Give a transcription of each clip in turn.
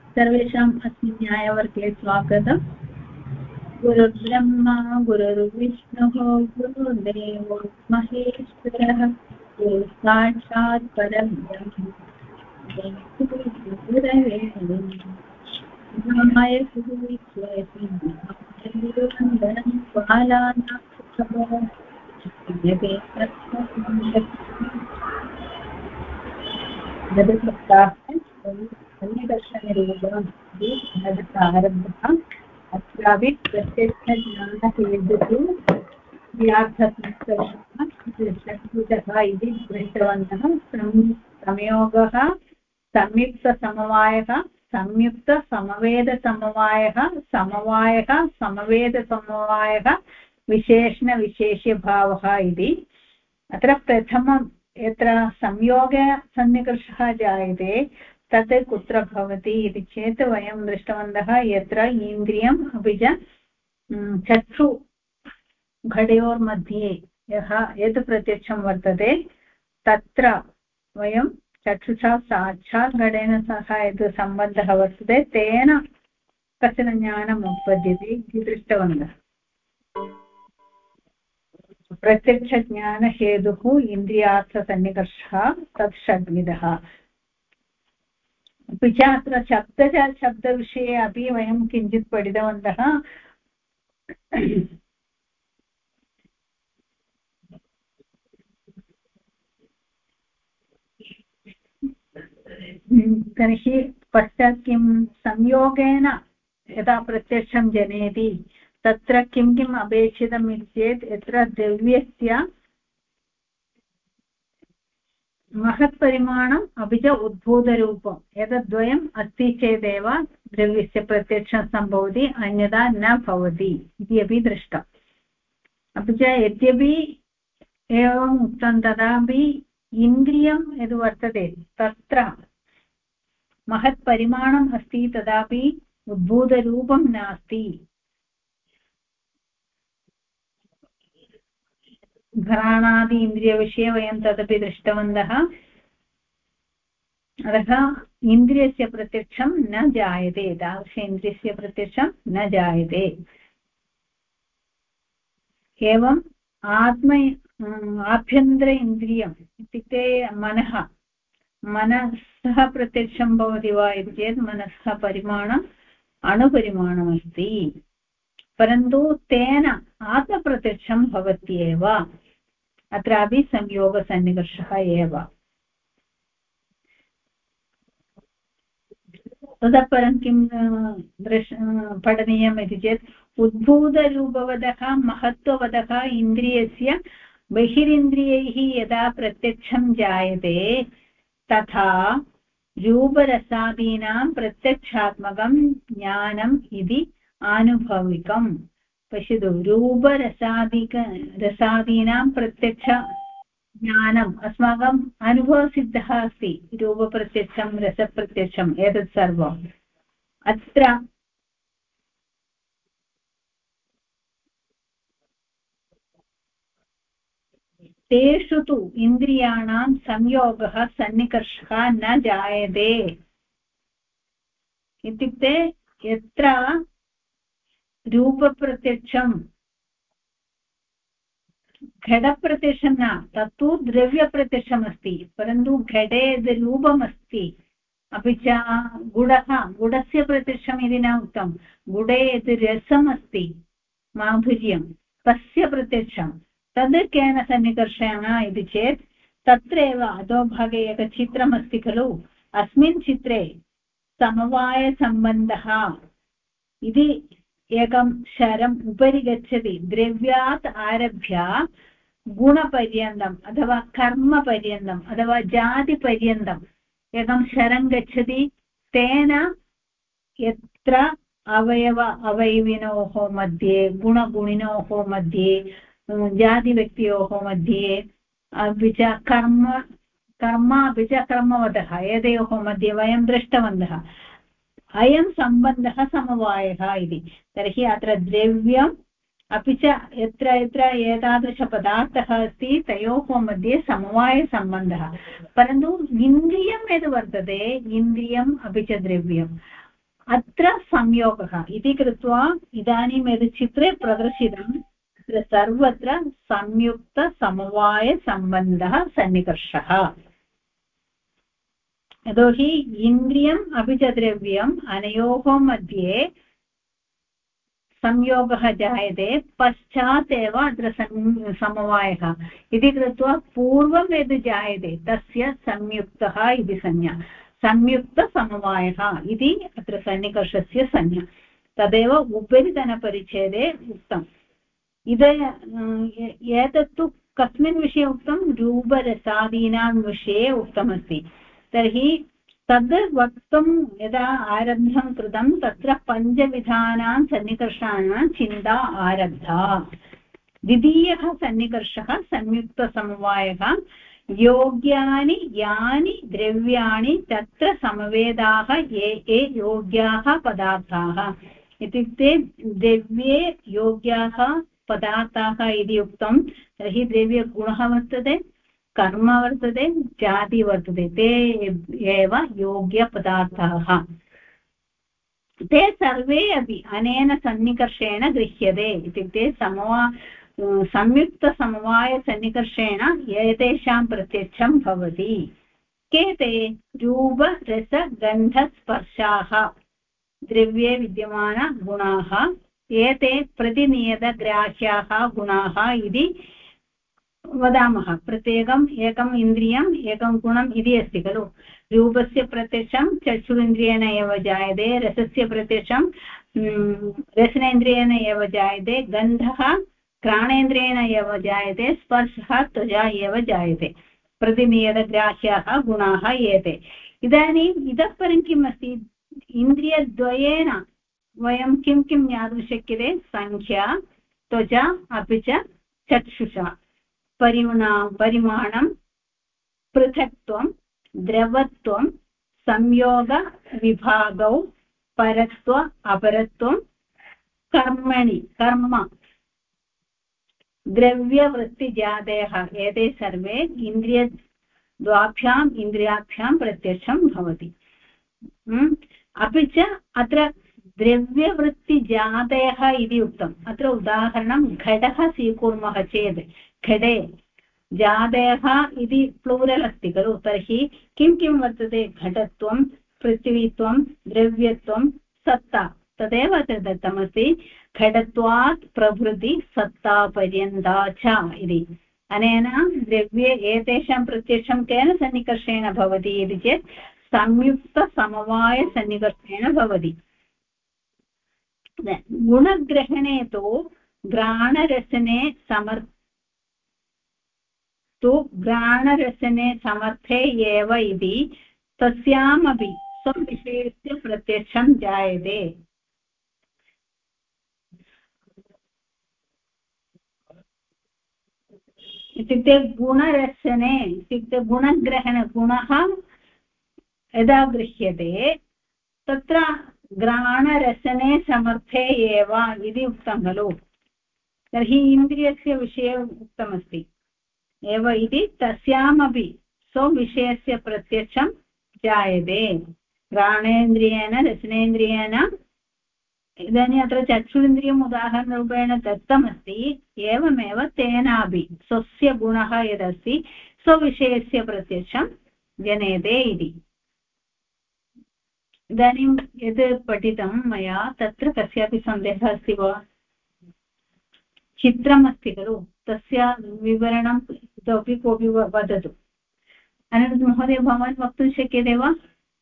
सर्वेषाम् अस्मिन् न्यायवर्गे स्वागतम्। गुरुर्ब्रह्मा गुरुर्विष्णुः गुरुर्देवो महेश्वरः गुरुः साक्षात् परब्रह्म गुरवे नमः। गुरुवन्दनं बालानां गतसप्ताहे अन्यदर्शनरूपम् आरब्धः। अत्रापि प्रत्यक्षज्ञानहेतुः व्यार्थनिष्कर्षः षड्भुजः इति दृष्टवन्तः। संयोगः, संयुक्तसमवायः, संयुक्तसमवेदसमवायः, समवायः, समवेदसमवायः, विशेषणविशेष्यभावः इति। अत्र प्रथमं यत्र संयोगसन्निकर्षः जायते तत् कुत्र भवति इति चेत् वयं दृष्टवन्तः यत्र इन्द्रियम् अपि च चक्षु घटयोर्मध्ये यत् प्रत्यक्षं वर्तते तत्र वयं चक्षुषा साक्षात् घटेन सह यत् सम्बन्धः वर्तते तेन कश्चन ज्ञानम् उत्पद्यते इति दृष्टवन्तः। प्रत्यक्षज्ञानहेतुः इन्द्रियार्थसन्निकर्षः तत् षड्विधः। अपि च अत्र शब्दविषये अपि वयं किञ्चित् पठितवन्तः। तर्हि पश्चात् किं संयोगेन यदा प्रत्यक्षं जनयति तत्र किं किम् अपेक्षितम् इति चेत् यत्र द्रव्यस्य महत्परिमाणम् अपि च उद्भूतरूपम् एतद्वयम् अस्ति चेदेव द्रव्यस्य प्रत्यक्षं सम्भवति, अन्यथा न भवति इति अपि दृष्टम्। अपि च यद्यपि एवम् उक्तं तथापि इन्द्रियं यद् वर्तते तत्र महत्परिमाणम् अस्ति तथापि उद्भूतरूपं नास्ति। घ्राणादि इन्द्रियविषये वयं तदपि दृष्टवन्तः। अतः इन्द्रियस्य प्रत्यक्षं न जायते, तादृश इन्द्रियस्य प्रत्यक्षं न जायते। एवम् आभ्यन्तर इन्द्रियम् इत्युक्ते मनसः प्रत्यक्षं भवति वा इति चेत् मनसः परिमाणम् अणुपरिमाणमस्ति, परन्तु तेन आत्मप्रत्यक्षं भवत्येव। अत्रापि संयोगसन्निकर्षः एव। ततः परं किं पठनीयम् इति चेत् उद्भूतरूपवतः महत्त्ववतः इन्द्रियस्य बहिरिन्द्रियैः यदा प्रत्यक्षं जायते तथा रूपरसादीनां प्रत्यक्षात्मकं ज्ञानम् इति आनुभविकम्। पश्यतु, रसादीनां प्रत्यक्ष ज्ञानम् अस्माकम् अनुभवसिद्धः अस्ति। रूपप्रत्यक्षं, रसप्रत्यक्षम्, एतत् सर्वम् अत्र तेषु तु इन्द्रियाणां संयोगः सन्निकर्षः न जायते। इत्युक्ते यत्र रूपप्रत्यक्षं घटप्रत्यक्षं न, तत्तु द्रव्यप्रत्यक्षमस्ति, परन्तु घटे यद् रूपमस्ति अपि च गुडस्य प्रत्यक्षम् इति न उक्तं, गुडे यद् रसमस्ति माधुर्यं तस्य प्रत्यक्षं तद् केन सन्निकर्षेण इति चेत् तत्रैव अधोभागे एकं चित्रमस्ति खलु, अस्मिन् चित्रे समवायसम्बन्धः इति एकं शरम् उपरि गच्छति। द्रव्यात् आरभ्य गुणपर्यन्तम् अथवा कर्मपर्यन्तम् अथवा जातिपर्यन्तम् एकं शरं गच्छति। तेन यत्र अवयविनोः मध्ये, गुणगुणिनोः मध्ये, जातिव्यक्तयोः मध्ये अपि च कर्म अपि च कर्मवतः एतयोः मध्ये वयं दृष्टवन्तः। अयं सम्बन्धः समवायः इति। तर्हि अत्र द्रव्यम् अपि च यत्र यत्र एतादृशपदार्थः अस्ति तयोः मध्ये समवायसम्बन्धः। परन्तु इन्द्रियं यद् वर्तते, इन्द्रियम् अपि च द्रव्यम् अत्र संयोगः इति कृत्वा इदानीं यद् चित्रे प्रदर्शितम् अत्र सर्वत्र संयुक्तसमवायसम्बन्धः सन्निकर्षः यतोहि इन्द्रियम् अपि च द्रव्यम् अनयोः मध्ये संयोगः जायते पश्चात् एव अत्र समवायः इति कृत्वा पूर्वं यद् जायते तस्य संयुक्तः इति संज्ञा संयुक्तसमवायः इति अत्र सन्निकर्षस्य संज्ञा तदेव उपरितनपरिच्छेदे उक्तम् एतत्तु कस्मिन् विषये उक्तं रूपरसादीनां विषये उक्तमस्ति तर्हि तद् वक्तुं यदा आरब्धं कृतं तत्र पञ्चविधानां सन्निकर्षाणां चिन्ता आरब्धा द्वितीयः सन्निकर्षः संयुक्तसमवायः योग्यानि यानि द्रव्याणि तत्र समवेदाः ये योग्याः पदार्थाः इत्युक्ते द्रव्ये योग्याः पदार्थाः इति उक्तं तर्हि द्रव्यगुणः वर्तते कर्म वर्तते जाति वर्तते ते एव योग्यपदार्थाः ते सर्वे अपि अनेन सन्निकर्षेण गृह्यते इत्युक्ते संयुक्तसमवायसन्निकर्षेण एतेषां प्रत्यक्षं भवति के ते रूपरसगन्धस्पर्शाः द्रव्ये विद्यमानगुणाः एते प्रतिनियतग्राह्याः गुणाः इति वदामः प्रत्येकम् एकम् इन्द्रियम् एकं गुणम् इति अस्ति खलु रूपस्य प्रत्यक्षं चक्षुरिन्द्रियेण एव जायते रसस्य प्रत्यक्षं रसनेन्द्रियेण एव जायते गन्धः घ्राणेन्द्रियेण एव जायते स्पर्शः त्वचा एव जायते प्रतिनियतग्राह्याः गुणाः एते इदानीम् इतः परं किम् अस्ति इन्द्रियद्वयेन वयं किं किं ज्ञातुं शक्यते संख्या त्वचा अपि च चक्षुषा परिमाणं पृथक्त्वं द्रवत्वं संयोगविभागौ परत्व अपरत्वं कर्म द्रव्यवृत्तिजातयः एते सर्वे इन्द्रियाभ्यां प्रत्यक्षं भवति अपि च अत्र द्रव्यवृत्तिजातयः इति उक्तम् अत्र उदाहरणं घटः स्वीकुर्मः चेत् घटे जातयः इति प्लूरल् अस्ति खलु तर्हि किं किं वर्तते घटत्वं पृथिवीत्वं द्रव्यत्वं सत्ता तदेव अत्र दत्तमस्ति घटत्वात् प्रभृति सत्तापर्यन्ता च इति अनेन द्रव्ये एतेषां प्रत्यक्षं केन सन्निकर्षेण भवति इति चेत् संयुक्तसमवायसन्निकर्षेण भवति गुणग्रहणे तु घ्राणरसने समर्थे एव इति तस्यामपि स्वविषयस्य प्रत्यक्षं जायते इत्युक्ते गुणरसने इत्युक्ते गुणग्रहण गुणः यदा गृह्यते तत्र घ्राणरसने समर्थे एव इति उक्तं खलु तर्हि इन्द्रियस्य विषये उक्तमस्ति एव इति तस्यामपि स्वविषयस्य प्रत्यक्षं जायते घ्राणेन्द्रियेण रसनेन्द्रियेण इदानीम् अत्र चक्षुरिन्द्रियम् उदाहरणरूपेण दत्तमस्ति एवमेव तेनापि स्वस्य गुणः यदस्ति स्वविषयस्य प्रत्यक्षं जनयते इति इदानीं यद् पठितं मया तत्र कस्यापि सन्देहः अस्ति वा चित्रमस्ति खलु तस्य विवरणम् इतोपि कोऽपि वदतु अनन्तरं महोदय भवान् वक्तुं शक्यते वा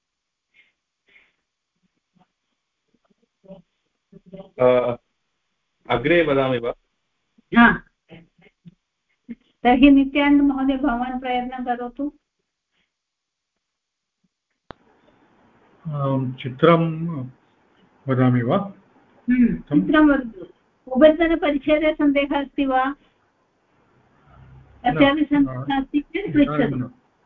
अग्रे वदामि वा तर्हि नित्यानन्द महोदय भवान् प्रयत्नं करोतु चित्रं वदामि वा चित्रं वदतु उपरितनपरिच्छेदे सन्देहः अस्ति वा कस्यापि सन्देहः अस्ति चेत् पृच्छतु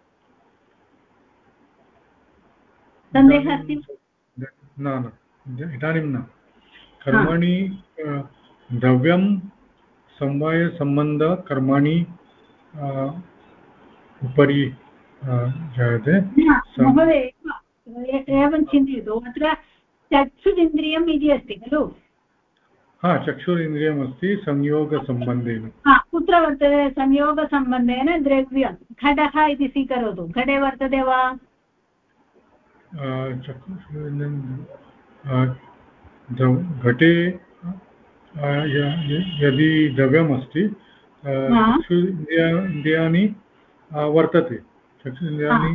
सन्देहः अस्ति न इदानीं न कर्माणि द्रव्यं समवायसम्बन्धकर्माणि उपरि जायते महोदय एवं चिन्तयतु अत्र चक्षुरिन्द्रियम् इति अस्ति खलु? हा, चक्षुरिन्द्रियमस्ति संयोगसम्बन्धेन। कुत्र वर्तते संयोगसम्बन्धेन? द्रव्यं घटः इति स्वीकरोतु। घटे वर्तते वा? घटे यदि द्रव्यमस्ति चक्षुरिन्द्रियाणि वर्तते। चक्षुरिन्द्रियाणि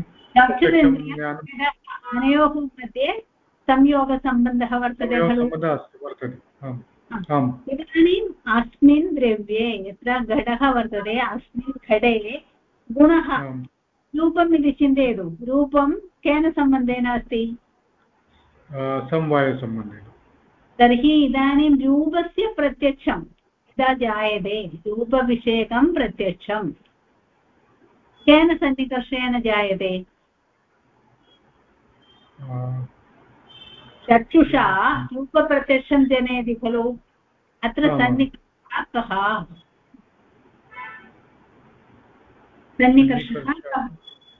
अनयोः मध्ये संयोगसम्बन्धः वर्तते खलु? वर्तते। आम्। इदानीम् अस्मिन् द्रव्ये यत्र घटः वर्तते अस्मिन् घटे गुणः रूपम् इति चिन्तयतु। रूपं केन सम्बन्धेन अस्ति? समवायसम्बन्धेन। तर्हि इदानीं रूपस्य प्रत्यक्षं यदा जायते रूपविषयकं प्रत्यक्षं केन सन्निकर्षेण जायते? चक्षुषा रूपप्रत्यक्षं जनयति खलु? अत्र सन्निकर्षः कः? सन्निकर्षः कः?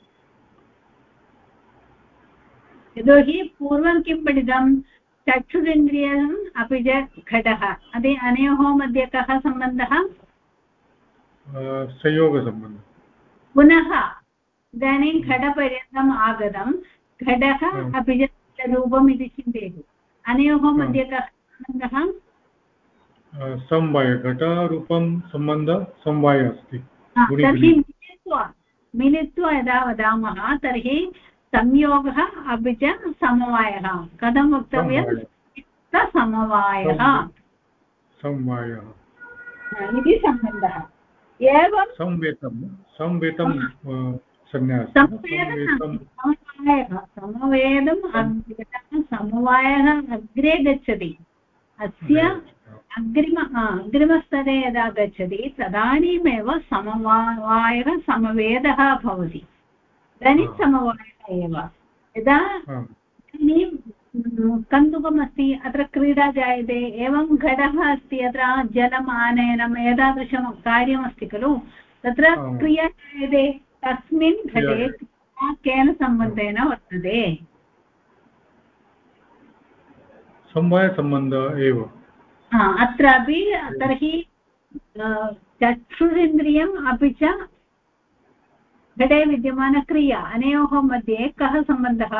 यतोहि पूर्वं किं पठितं? चक्षुरिन्द्रियम् अपि च घटः अनयोः मध्ये कः सम्बन्धः? संयोगसम्बन्धः। पुनः इदानीं घटपर्यन्तम् आगतं घटः अपि च रूपम् इति चिन्तयतु। अनयोः मध्ये कः सम्बन्धः? समवाय। घटरूपं सम्बन्धः समवायः अस्ति। तर्हि मिलित्वा यदा वदामः तर्हि संयोगः अपि च समवायः। कथं वक्तव्यं? समवायः इति सम्बन्धः। एवं समवेतं समवायः अग्रे गच्छति। अस्य अग्रिमस्तरे यदा गच्छति तदानीमेव समवायः समवेदः भवति। इदानीं समवायः एव। यदा कन्दुकमस्ति अत्र क्रीडा जायते एवं घटः अस्ति अत्र जलम् आनयनम् एतादृशं कार्यमस्ति खलु? तत्र क्रिया जायते। तस्मिन् घटे क्रिया केन सम्बन्धेन वर्तते? समवायसम्बन्धः एव। अत्रापि तर्हि चक्षुरिन्द्रियम् अपि च घटे विद्यमानक्रिया अनयोः मध्ये कः सम्बन्धः?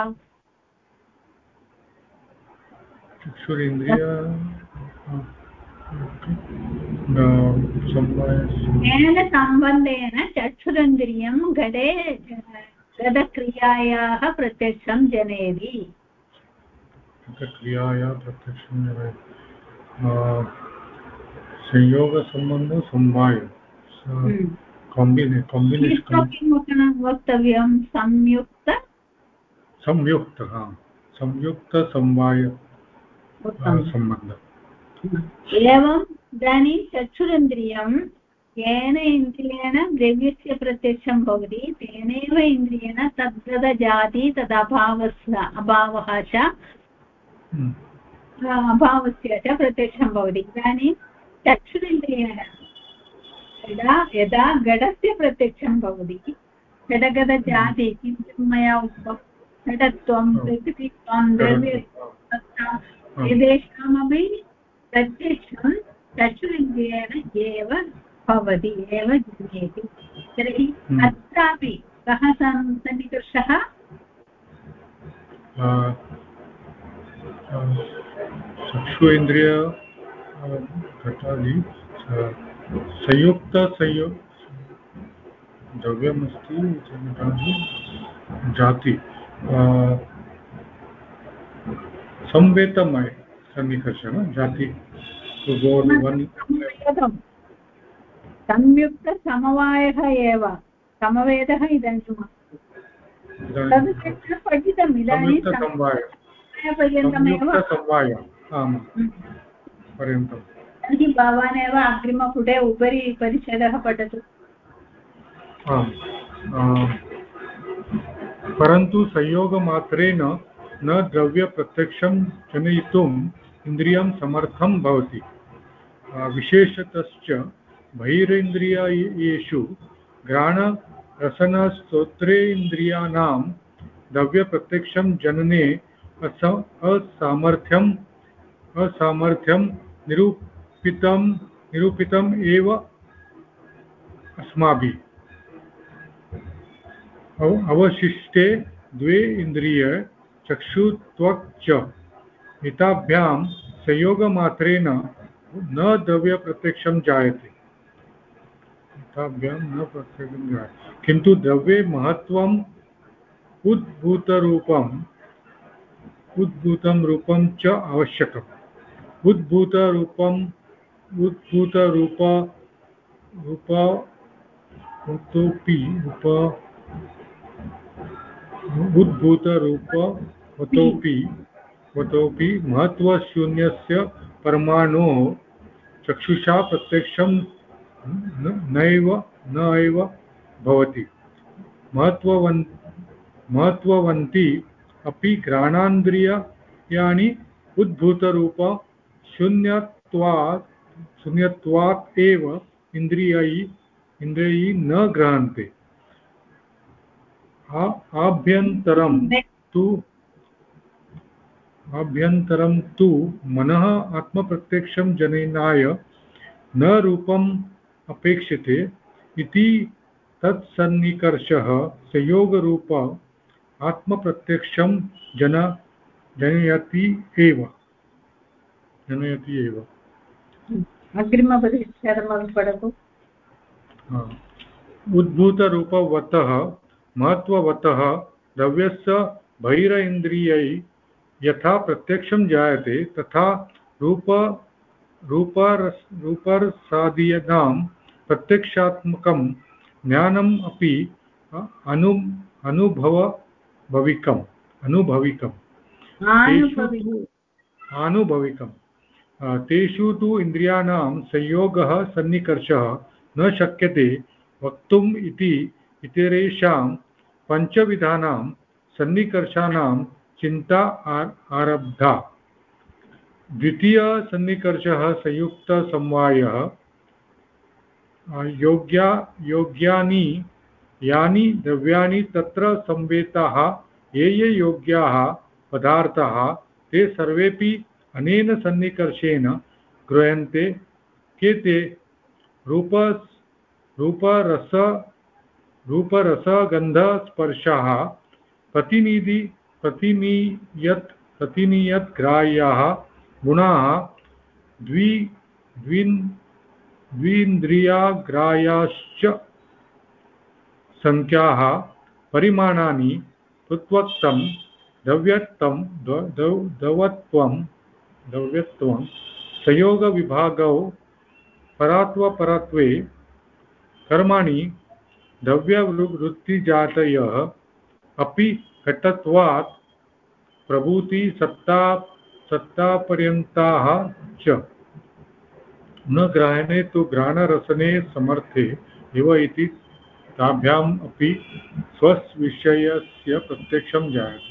केन सम्बन्धेन चक्षुरिन्द्रियं घटे घटक्रियायाः प्रत्यक्षं जनयति? क्रियायाः प्रत्यक्षं संयोगसम्बन्धः समवाय किं वक्तव्यं? संयुक्तसमवाय सम्बन्धः। एवम् इदानीं चक्षुरिन्द्रियं येन इन्द्रियेण द्रव्यस्य प्रत्यक्षं भवति तेनैव इन्द्रियेण तद्गतजाति अभावः च अभावस्य च प्रत्यक्षं भवति। इदानीं चक्षुरिन्द्रियेण यदा घटस्य प्रत्यक्षं भवति घटगतजाति किं मया उक्तं? घटत्वं प्रकृतित्वं द्रव्यत्वं एतेषामपि प्रत्यक्षं चक्षुरिन्द्रियेण एव भवति एव जनयति। तर्हि अत्रापि कः सन्निकर्षः? चक्षुरिन्द्रिय घटादि द्रव्यमस्ति जाति संवेतमय सन्निकर्षः जाति संयुक्तसमवायः एव समवेदः इदानीं तद् पठितम्। इदानीं पर्यन्तं तर्हि भवान् एव अग्रिमपुटे उपरि परिच्छेदः पठतु। परन्तु संयोगमात्रेण न द्रव्यप्रत्यक्षं जनयितुम् इन्द्रियं समर्थं भवति। विशेषतश्च बहिरेन्द्रियेषु घ्राणरसनश्रोत्रेन्द्रियाणां द्रव्यप्रत्यक्षं जनने असामर्थ्यं निरूपितम् एव अस्माभिः। अवशिष्टे द्वे इन्द्रिय चक्षुत्वक् च एताभ्यां संयोगमात्रेण न द्रव्यप्रत्यक्षं जायते। एताभ्यां न प्रत्यक्षं जायते किन्तु द्रव्ये महत्त्वम् उद्भूतं रूपं च आवश्यकम्। उद्भूतरूप उद्भूतरूपवतोपि महत्त्वशून्यस्य परमाणोः चक्षुषा प्रत्यक्षं न एव भवति। महत्त्ववन्ति अपि घ्राणान्द्रियाणि उद्भूतरूप शून्यत्वात् एव इन्द्रियैः न गृह्णन्ते। आभ्यन्तरं तु मनः आत्मप्रत्यक्षं जननाय न रूपम् अपेक्षते इति तत्सन्निकर्षः संयोगरूप आत्मप्रत्यक्षं जनयति एव। अग्रिमपरिच्छेदं पठतु। उद्भूतरूपवतः महत्त्ववतः द्रव्यस्य बहिरेन्द्रियैः यथा प्रत्यक्षं जायते तथा रूपरसादीनां प्रत्यक्षात्मकं ज्ञानम् अपि आनुभविकम्। तेषु तु इन्द्रियाणां संयोगः सन्निकर्षः न शक्यते वक्तुम् इति इतरेषां पञ्चविधानां सन्निकर्षाणां चिन्ता आरब्धा। द्वितीयसन्निकर्षः संयुक्तसमवायः योग्यानि यानि द्रव्याणि तत्र संवेताः ये योग्याः पदार्थाः ते सर्वेपि अनेन सन्निकर्षेण गृह्यन्ते। के ते? रूपरसगन्धस्पर्शाः प्रतिनीयतग्राह्याः गुणाः द्विन्द्रियाग्राह्याश्च संख्याः परिमाणानि पृथक्त्वं द्रव्यत्वं संयोगविभागौ परात्वपरत्वे कर्माणि द्रव्यवृत्तिजातयः अपि घटत्वात् प्रभूति सत्तापर्यन्ताः च न ग्रहणे तु घ्राणरसने समर्थे एव इति ताभ्याम् अपि स्वविषयस्य प्रत्यक्षं जायते।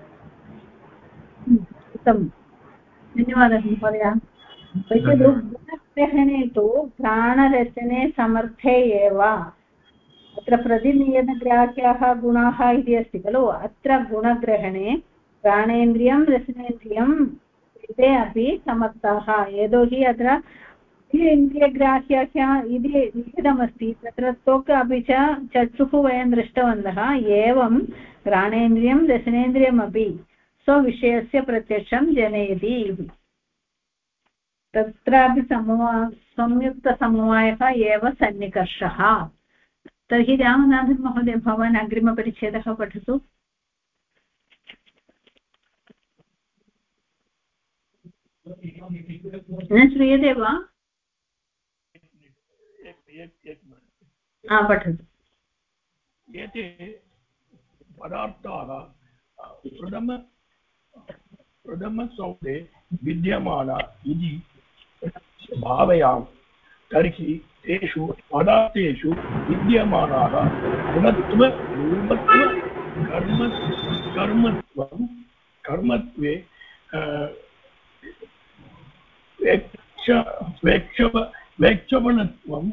धन्यवादः महोदय। गुणग्रहणे तु घ्राणरसने समर्थे एव। अत्र प्रतिनियतग्राह्याः गुणाः इति अस्ति खलु। अत्र गुणग्रहणे घ्राणेन्द्रियं रसनेन्द्रियं ते अपि समर्थाः। यतोहि अत्र इन्द्रियग्राह्यः इति लिखितमस्ति तत्र त्वक् अपि च चक्षुः वयं दृष्टवन्तः। एवं घ्राणेन्द्रियं रसनेन्द्रियमपि स्वविषयस्य प्रत्यक्षं जनयति इति। तत्रापि संयुक्तसमवायः एव सन्निकर्षः। तर्हि रामनाथन् महोदय भवान् अग्रिमपरिच्छेदः पठतु। न श्रूयते वा? पठतु। एते पदार्थाः प्रथमसौदे विद्यमाना इति भावयामः। तर्हि तेषु पदार्थेषु विद्यमानाः गुणत्व रूपत्व कर्मत्वे वेक्षपणत्वम्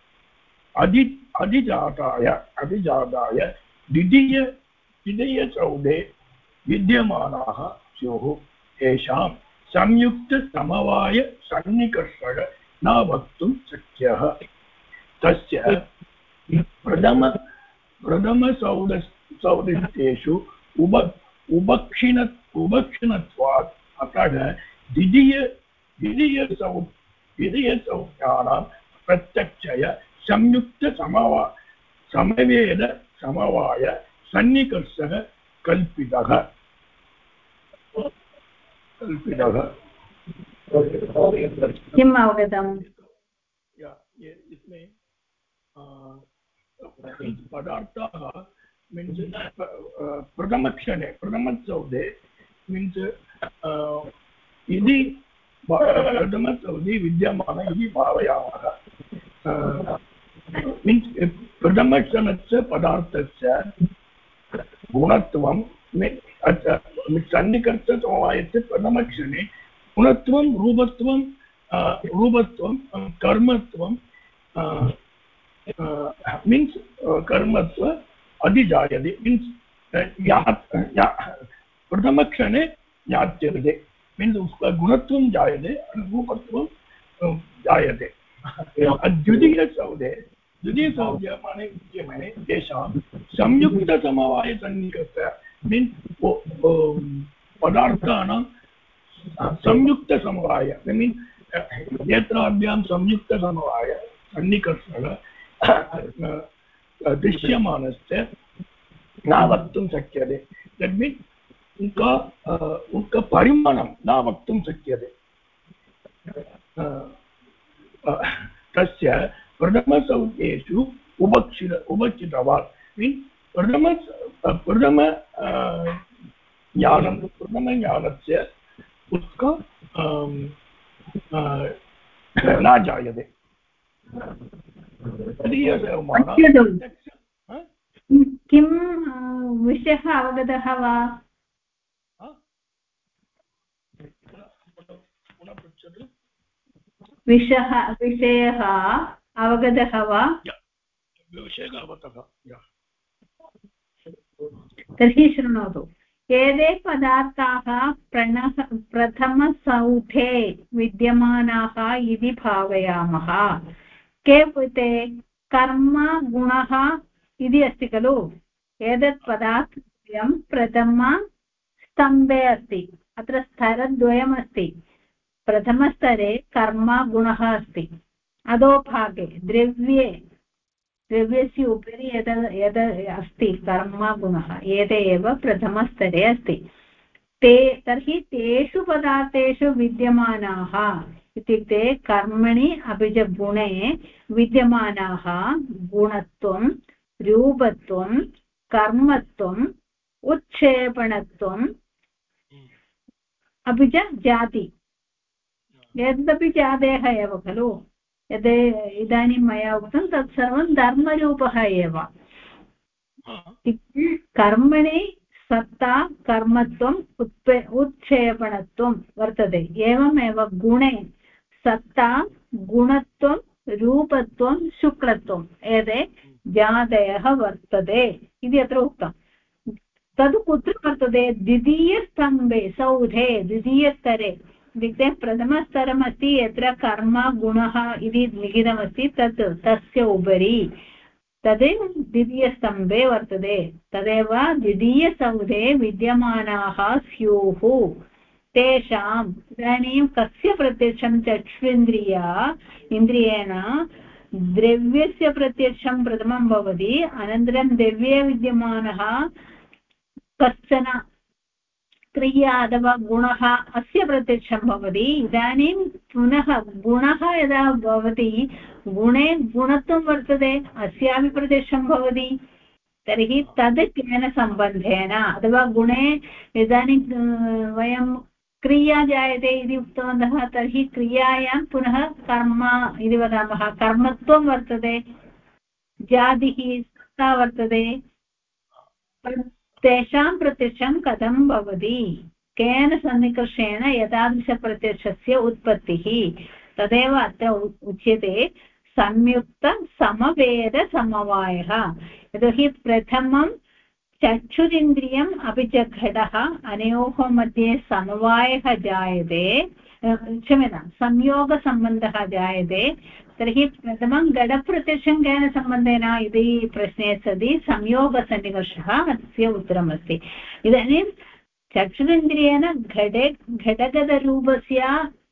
अधिजाताय द्वितीयसौदे विद्यमानाः स्युः तेषां संयुक्तसमवायसन्निकर्षः न वक्तुं शक्यः तस्य प्रथमसौदिष्टेषु उभक्षिणत्वात् अतः द्वितीयसंज्ञानां प्रत्यक्षय समवेद समवाय सन्निकर्षः कल्पितः किम् अवगतम् इसमें पदार्थाः मीन्स् प्रथमक्षणे प्रथमसौधे मीन्स् यदि प्रथमसौधे विद्यमान इति भावयामः मीन्स् प्रथमक्षणस्य पदार्थस्य गुणत्वं सन्निकर्षसमवायस्य प्रथमक्षणे गुणत्वं रूपत्वं कर्मत्वं मीन्स् कर्मत्व अधिजायते मीन्स् प्रथमक्षणे ज्ञात्यते मीन्स् उसका गुणत्वं जायते रूपत्वं जायते द्वितीयसौध्यमाने तेषां संयुक्तसमवायसन्निकर्ष मीन्स् पदार्थानां संयुक्तसमवाय मीन्स् नेत्राभ्यां संयुक्तसमवाय सन्निकर्षः दृश्यमानस्य न वक्तुं शक्यते दट् मीन्स् उनका परिमाणं न वक्तुं शक्यते तस्य प्रथमसौध्येषु उभक्षितवान् मीन्स् प्रथमज्ञानस्य उसका न जायते किं विषयः अवगतः वा विषयः अवगतः वा तर्हि शृणोतु एते पदार्थाः प्रथमसौधे विद्यमानाः इति भावयामः के ते कर्म गुणः इति अस्ति खलु एतत् पदार्थं प्रथमस्तम्भे अस्ति अत्र स्तरद्वयमस्ति प्रथमस्तरे कर्म गुणः अस्ति अधोभागे द्रव्यस्य उपरि यद् अस्ति कर्म गुणः एते एव प्रथमस्तरे अस्ति तर्हि तेषु पदार्थेषु विद्यमानाः इत्युक्ते कर्मणि अपि च गुणे विद्यमानाः गुणत्वं रूपत्वं कर्मत्वम् उत्क्षेपणत्वम् अपि च जाति यदपि जातेः एव खलु यद् इदानीं मया उक्तं तत्सर्वं धर्मरूपः एव कर्मणि सत्ता कर्मत्वम् उत्क्षेपणत्वं वर्तते एवमेव गुणे सत्ता गुणत्वं रूपत्वं शुक्लत्वम् एते जातयः वर्तते इति अत्र उक्तं तद् कुत्र वर्तते द्वितीयस्तम्भे सौधे द्वितीयस्तरे इत्युक्ते प्रथमस्तरमस्ति यत्र कर्म गुणः इति लिखितमस्ति तस्य उपरि तदेव द्वितीयस्तम्भे वर्तते तदेव द्वितीयसौधे विद्यमानाः स्युः तेषाम् इदानीं कस्य प्रत्यक्षं इन्द्रियेण द्रव्यस्य प्रत्यक्षं प्रथमं भवति अनन्तरं द्रव्ये विद्यमानः कश्चन क्रिया अथवा गुणः अस्य प्रत्यक्षं भवति इदानीं पुनः गुणः यदा भवति गुणे गुणत्वं वर्तते अस्यापि प्रत्यक्षं भवति तर्हि तद् केन सम्बन्धेन अथवा गुणे इदानीं वयं क्रिया जायते इति उक्तवन्तः तर्हि क्रियायां पुनः कर्म इति वदामः कर्मत्वं वर्तते जातिः सत्ता वर्तते तेषां प्रत्यक्षं कथं भवति केन सन्निकर्षेण एतादृशप्रत्यक्षस्य उत्पत्तिः तदेव अत्र उच्यते संयुक्तसमवेदसमवायः यतोहि प्रथमं चक्षुरिन्द्रियम् अपि च घटः अनयोः मध्ये समवायः जायते, क्षम्यतां, संयोगसम्बन्धः जायते, तर्हि प्रथमं घटप्रत्यक्षं केन सम्बन्धेन इति प्रश्ने सति संयोगसन्निकर्षः अस्य उत्तरमस्ति। इदानीं चक्षुरिन्द्रियेण घटगतरूपस्य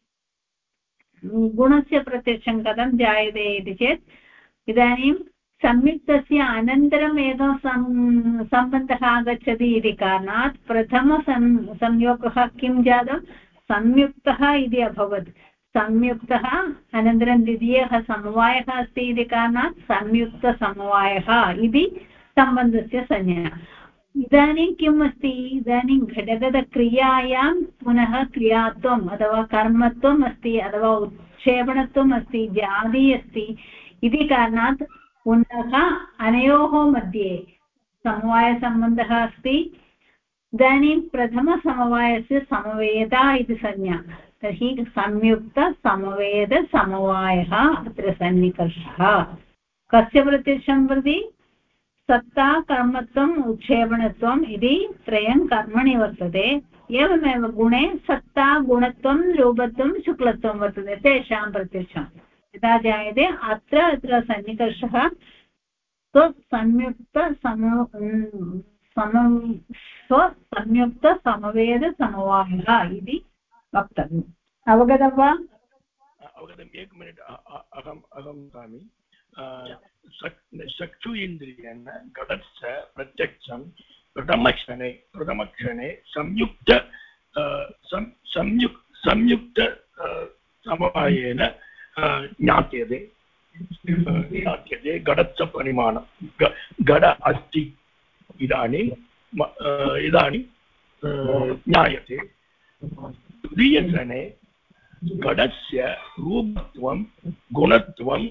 गुणस्य प्रत्यक्षं कथं जायते इति चेत्, इदानीं संयुक्तस्य अनन्तरम् एकः सम्बन्धः आगच्छति इति कारणात् संयोगः किं जातं, संयुक्तः इति अभवत्। संयुक्तः अनन्तरं द्वितीयः समवायः अस्ति इति कारणात् संयुक्तसमवायः इति सम्बन्धस्य संज्ञा। इदानीं किम् अस्ति, इदानीं घटगतक्रियायां पुनः क्रियात्वम् अथवा कर्मत्वम् अस्ति, अथवा उत्क्षेपणत्वम् अस्ति, जाति अस्ति इति कारणात् पुनः अनयोः मध्ये समवायसम्बन्धः अस्ति। इदानीं प्रथमसमवायस्य समवेदा इति संज्ञा, तर्हि संयुक्तसमवेदसमवायः अत्र सन्निकर्षः। कस्य प्रत्यक्षं प्रति, सत्ता कर्मत्वम् उत्क्षेपणत्वम् इति त्रयं कर्मणि वर्तते। एवमेव गुणे सत्ता गुणत्वं रूपत्वं शुक्लत्वं वर्तते, तेषां प्रत्यक्षं यदा जायते अत्र सन्निकर्षः संयुक्तसमवेदसमवायः इति वक्तव्यम्। अवगतं वा? अवगतम्। एक मिनिट् अहं वदामि। चक्षु इन्द्रियेण घटस्य प्रत्यक्षं प्रथमक्षणे संयुक्त समवायेन ज्ञात्यते। घटस्य परिमाणं घट अस्ति इदानीं ज्ञायते। द्वितीयक्षणे घटस्य रूपत्वं गुणत्वं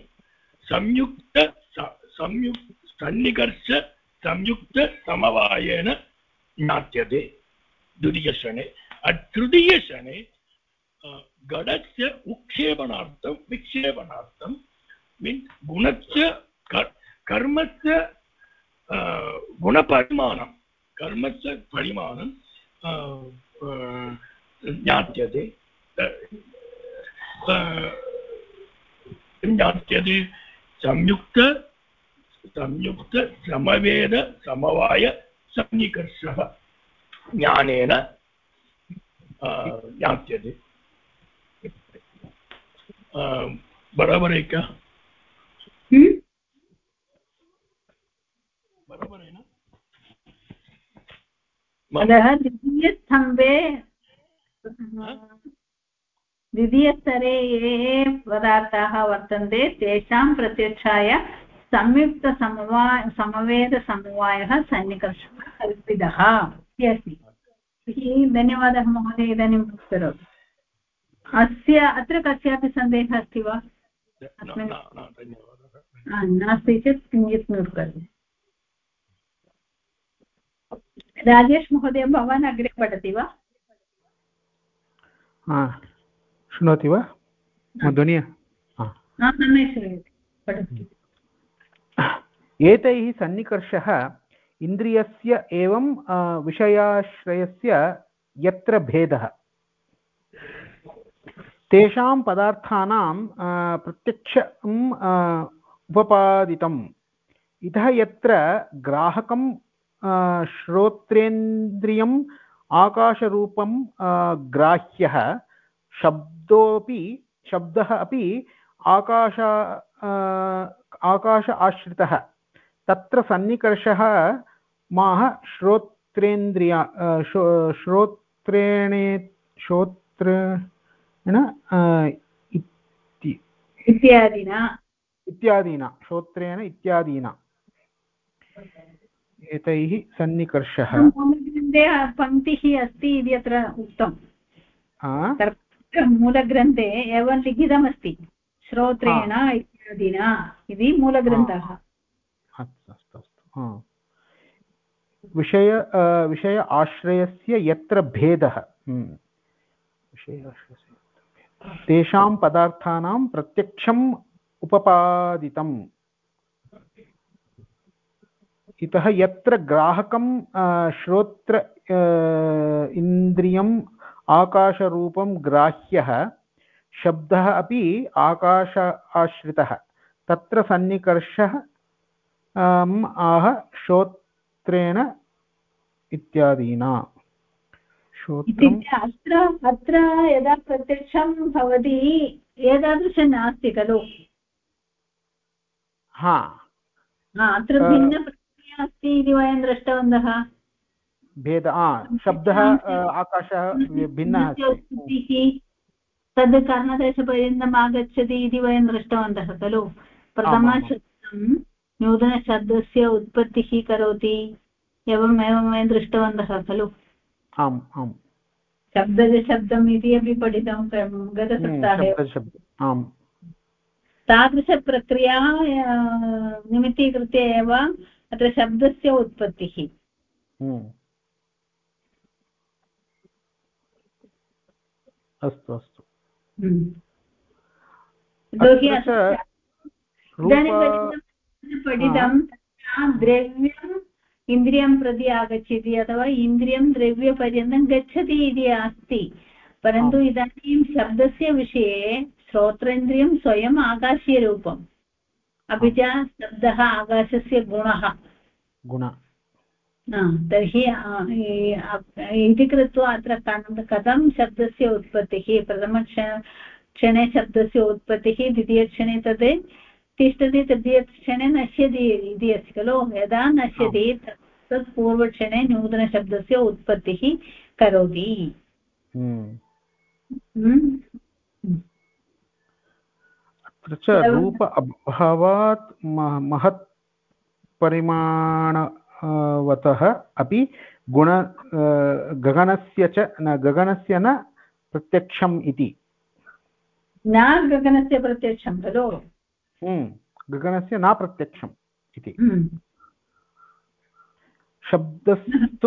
सन्निकर्ष संयुक्तसमवायेन ज्ञात्यते द्वितीयक्षणे। तृतीयक्षणे घटस्य उत्क्षेपणार्थं विक्षेपणार्थं गुणस्य कर्मस्य गुणपरिमाणं ज्ञात्यते। संयुक्त समवेद समवाय सन्निकर्षः ज्ञानेन ज्ञात्यते। बराबर है क्या? बराबर है ना? अतः द्वितीयस्तरे ये पदार्थाः वर्तन्ते तेषां प्रत्यक्षाय समवेदसमवायः सन्निकर्षः कल्पितः इति अस्ति। धन्यवादः महोदय, इदानीं करोतु। अत्र कस्यापि सन्देहः अस्ति वा? नास्ति चेत् किञ्चित् म्यूट् करोतु। राजेश महोदय, भवान् अग्रे पठति वा? शृणोति वा ध्वनि? सम्यक् श्रूयते, पठतु। एतैः सन्निकर्षः इन्द्रियस्य एवं विषयाश्रयस्य यत्र भेदः, तेषां पदार्थानां प्रत्यक्षम् उपपादितम्। इतः यत्र ग्राहकं श्रोत्रेन्द्रियम् आकाशरूपं ग्राह्यः, शब्दः अपि आकाश आश्रितः, तत्र सन्निकर्षः माह इत्यादीना श्रोत्रेण इत्यादीना एतैः सन्निकर्षः। मूलग्रन्थे पङ्क्तिः अस्ति इति अत्र उक्तं। मूलग्रन्थे एवं लिखितमस्ति, श्रोत्रेण इत्यादिना इति मूलग्रन्थः। विषय आश्रयस्य यत्र भेदः, तेषां पदार्थानां प्रत्यक्षम् उपपादितम् इतः यत्र ग्राहकं श्रोत्र इन्द्रियम् आकाशरूपं ग्राह्यः शब्दः अपि आकाश आश्रितः तत्र सन्निकर्षः आह श्रोत्रेण इत्यादीना श्रोत्रम् इत्युक्ते अत्र यदा प्रत्यक्षं भवति एतादृशं नास्ति खलु हा अत्र भिन्नप्रक्रिया अस्ति इति वयं दृष्टवन्तः भेद शब्दः आकाशः भिन्नः अस्ति तद् कर्णदेशपर्यन्तम् आगच्छति इति वयं दृष्टवन्तः खलु प्रथमशब्दं नूतनशब्दस्य उत्पत्तिः करोति एवमेवं वयं दृष्टवन्तः खलु आम् आम् शब्दम् इति अपि पठितं गतसप्ताहे आम् तादृशप्रक्रिया निमित्तीकृत्य एव अत्र शब्दस्य उत्पत्तिः अस्तु अस्तु पठितं द्रव्यम् इन्द्रियं प्रति आगच्छति अथवा इन्द्रियं द्रव्यपर्यन्तं गच्छति इति अस्ति परन्तु इदानीं शब्दस्य विषये श्रोत्रेन्द्रियं स्वयम् आकाशीयरूपम् अपि च शब्दः आकाशस्य गुणः तर्हि इति कृत्वा अत्र कथं शब्दस्य उत्पत्तिः प्रथमक्षणे शब्दस्य उत्पत्तिः द्वितीयक्षणे तद् तिष्ठति तृतीयक्षणे नश्यति इति अस्ति खलु यदा नश्यति तत् पूर्वक्षणे नूतनशब्दस्य उत्पत्तिः करोति अत्र च रूप अभावात् महत् परिमाणवतः अपि गुण गगनस्य न प्रत्यक्षम् इति न गगनस्य प्रत्यक्षं खलु गगनस्य न प्रत्यक्षम् इति शब्दस्तु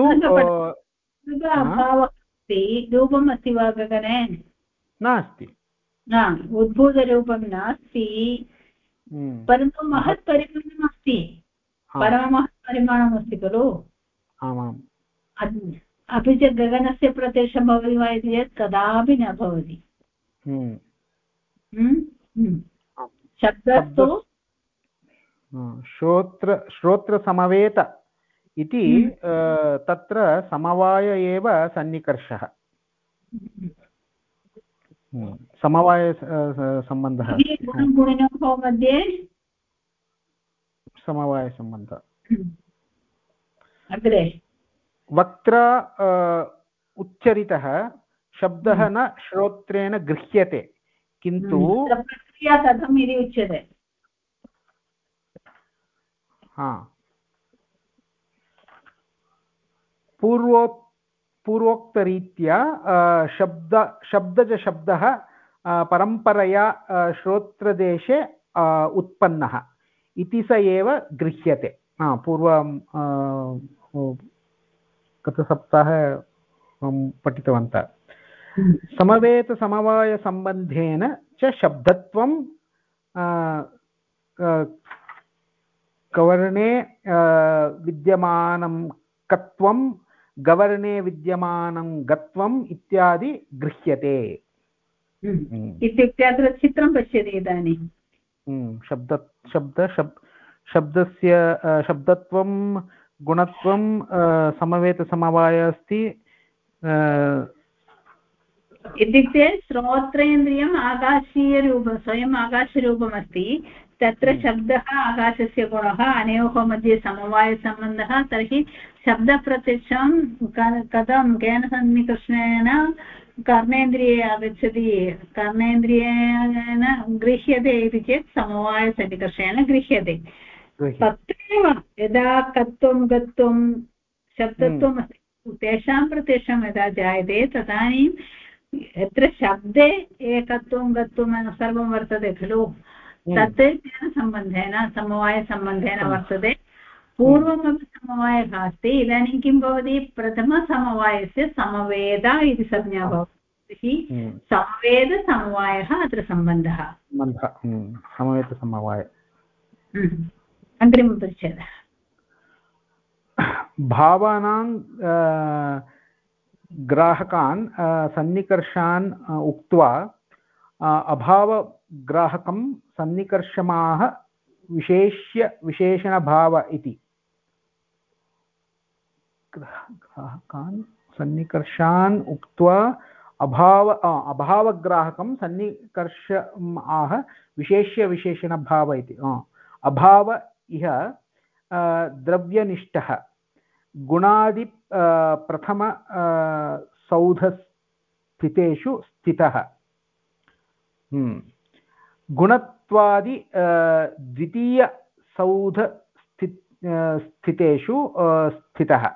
अभावः अस्ति रूपम् अस्ति वा गगने नास्ति उद्भूतरूपं नास्ति परन्तु महत् परिमाणम् अस्ति परममहत् परिमाणम् अस्ति खलु आमाम् अपि च गगनस्य प्रत्यक्षं भवति वा इति चेत् कदापि न भवति शब्दस्तु श्रोत्रसमवेत इति तत्र समवाय एव सन्निकर्षः समवाय सम्बन्धः गुणिनोः मध्ये समवायसम्बन्धः अग्रे वक्त्र उच्चरितः शब्दः न श्रोत्रेण गृह्यते किन्तु प्रक्रिया कथम् इति उच्यते पूर्वोक्तरीत्या शब्दः परम्परया श्रोत्रदेशे उत्पन्नः इति स एव गृह्यते पूर्वं गतसप्ताहे पठितवन्तः समवेतसमवायसम्बन्धेन च शब्दत्वं कवर्णे विद्यमानं कत्वं गवर्णे विद्यमानं गत्वम् इत्यादि गृह्यते इत्युक्ते अत्र चित्रं पश्यति इदानीं शब्दस्य शब्दत्वं गुणत्वं समवेतसमवाय अस्ति इत्युक्ते श्रोत्रेन्द्रियम् आकाशीयरूपं स्वयम् आकाशरूपमस्ति तत्र शब्दः आकाशस्य गुणः अनयोः मध्ये समवायसम्बन्धः तर्हि शब्दप्रत्यक्षं कथं केन सन्निकर्षेण कर्णेन्द्रिये आगच्छति कर्णेन्द्रियेण गृह्यते इति चेत् समवायसन्निकर्षेण गृह्यते तत्रैव यदा कत्वं गत्वं शब्दत्वम् अस्ति तेषां प्रत्यक्षं यदा जायते तदानीं यत्र शब्दे एकत्वं गत्वं सर्वं वर्तते खलु तत् ज्ञानसम्बन्धेन समवायसम्बन्धेन वर्तते पूर्वमपि समवायः अस्ति इदानीं किं भवति प्रथमसमवायस्य समवेद इति संज्ञा भवति समवेदसमवायः अत्र सम्बन्धः समवेतसमवाय अग्रिमपरिच्छेदः भावानां ग्राहकान् सन्निकर्षान् उक्त्वा अभावग्राहकं सन्निकर्षमाह विशेष्य विशेषणभाव इति। ग्राहकान् सन्निकर्षान् उक्त्वा अभावग्राहकं सन्निकर्षमाह विशेष्य विशेषणभाव इति। अभाव इह द्रव्यनिष्ठः गुणादि प्रथम सौधस्थितेषु स्थितः, गुणत्वादि द्वितीय सौध स्थितेषु स्थितः।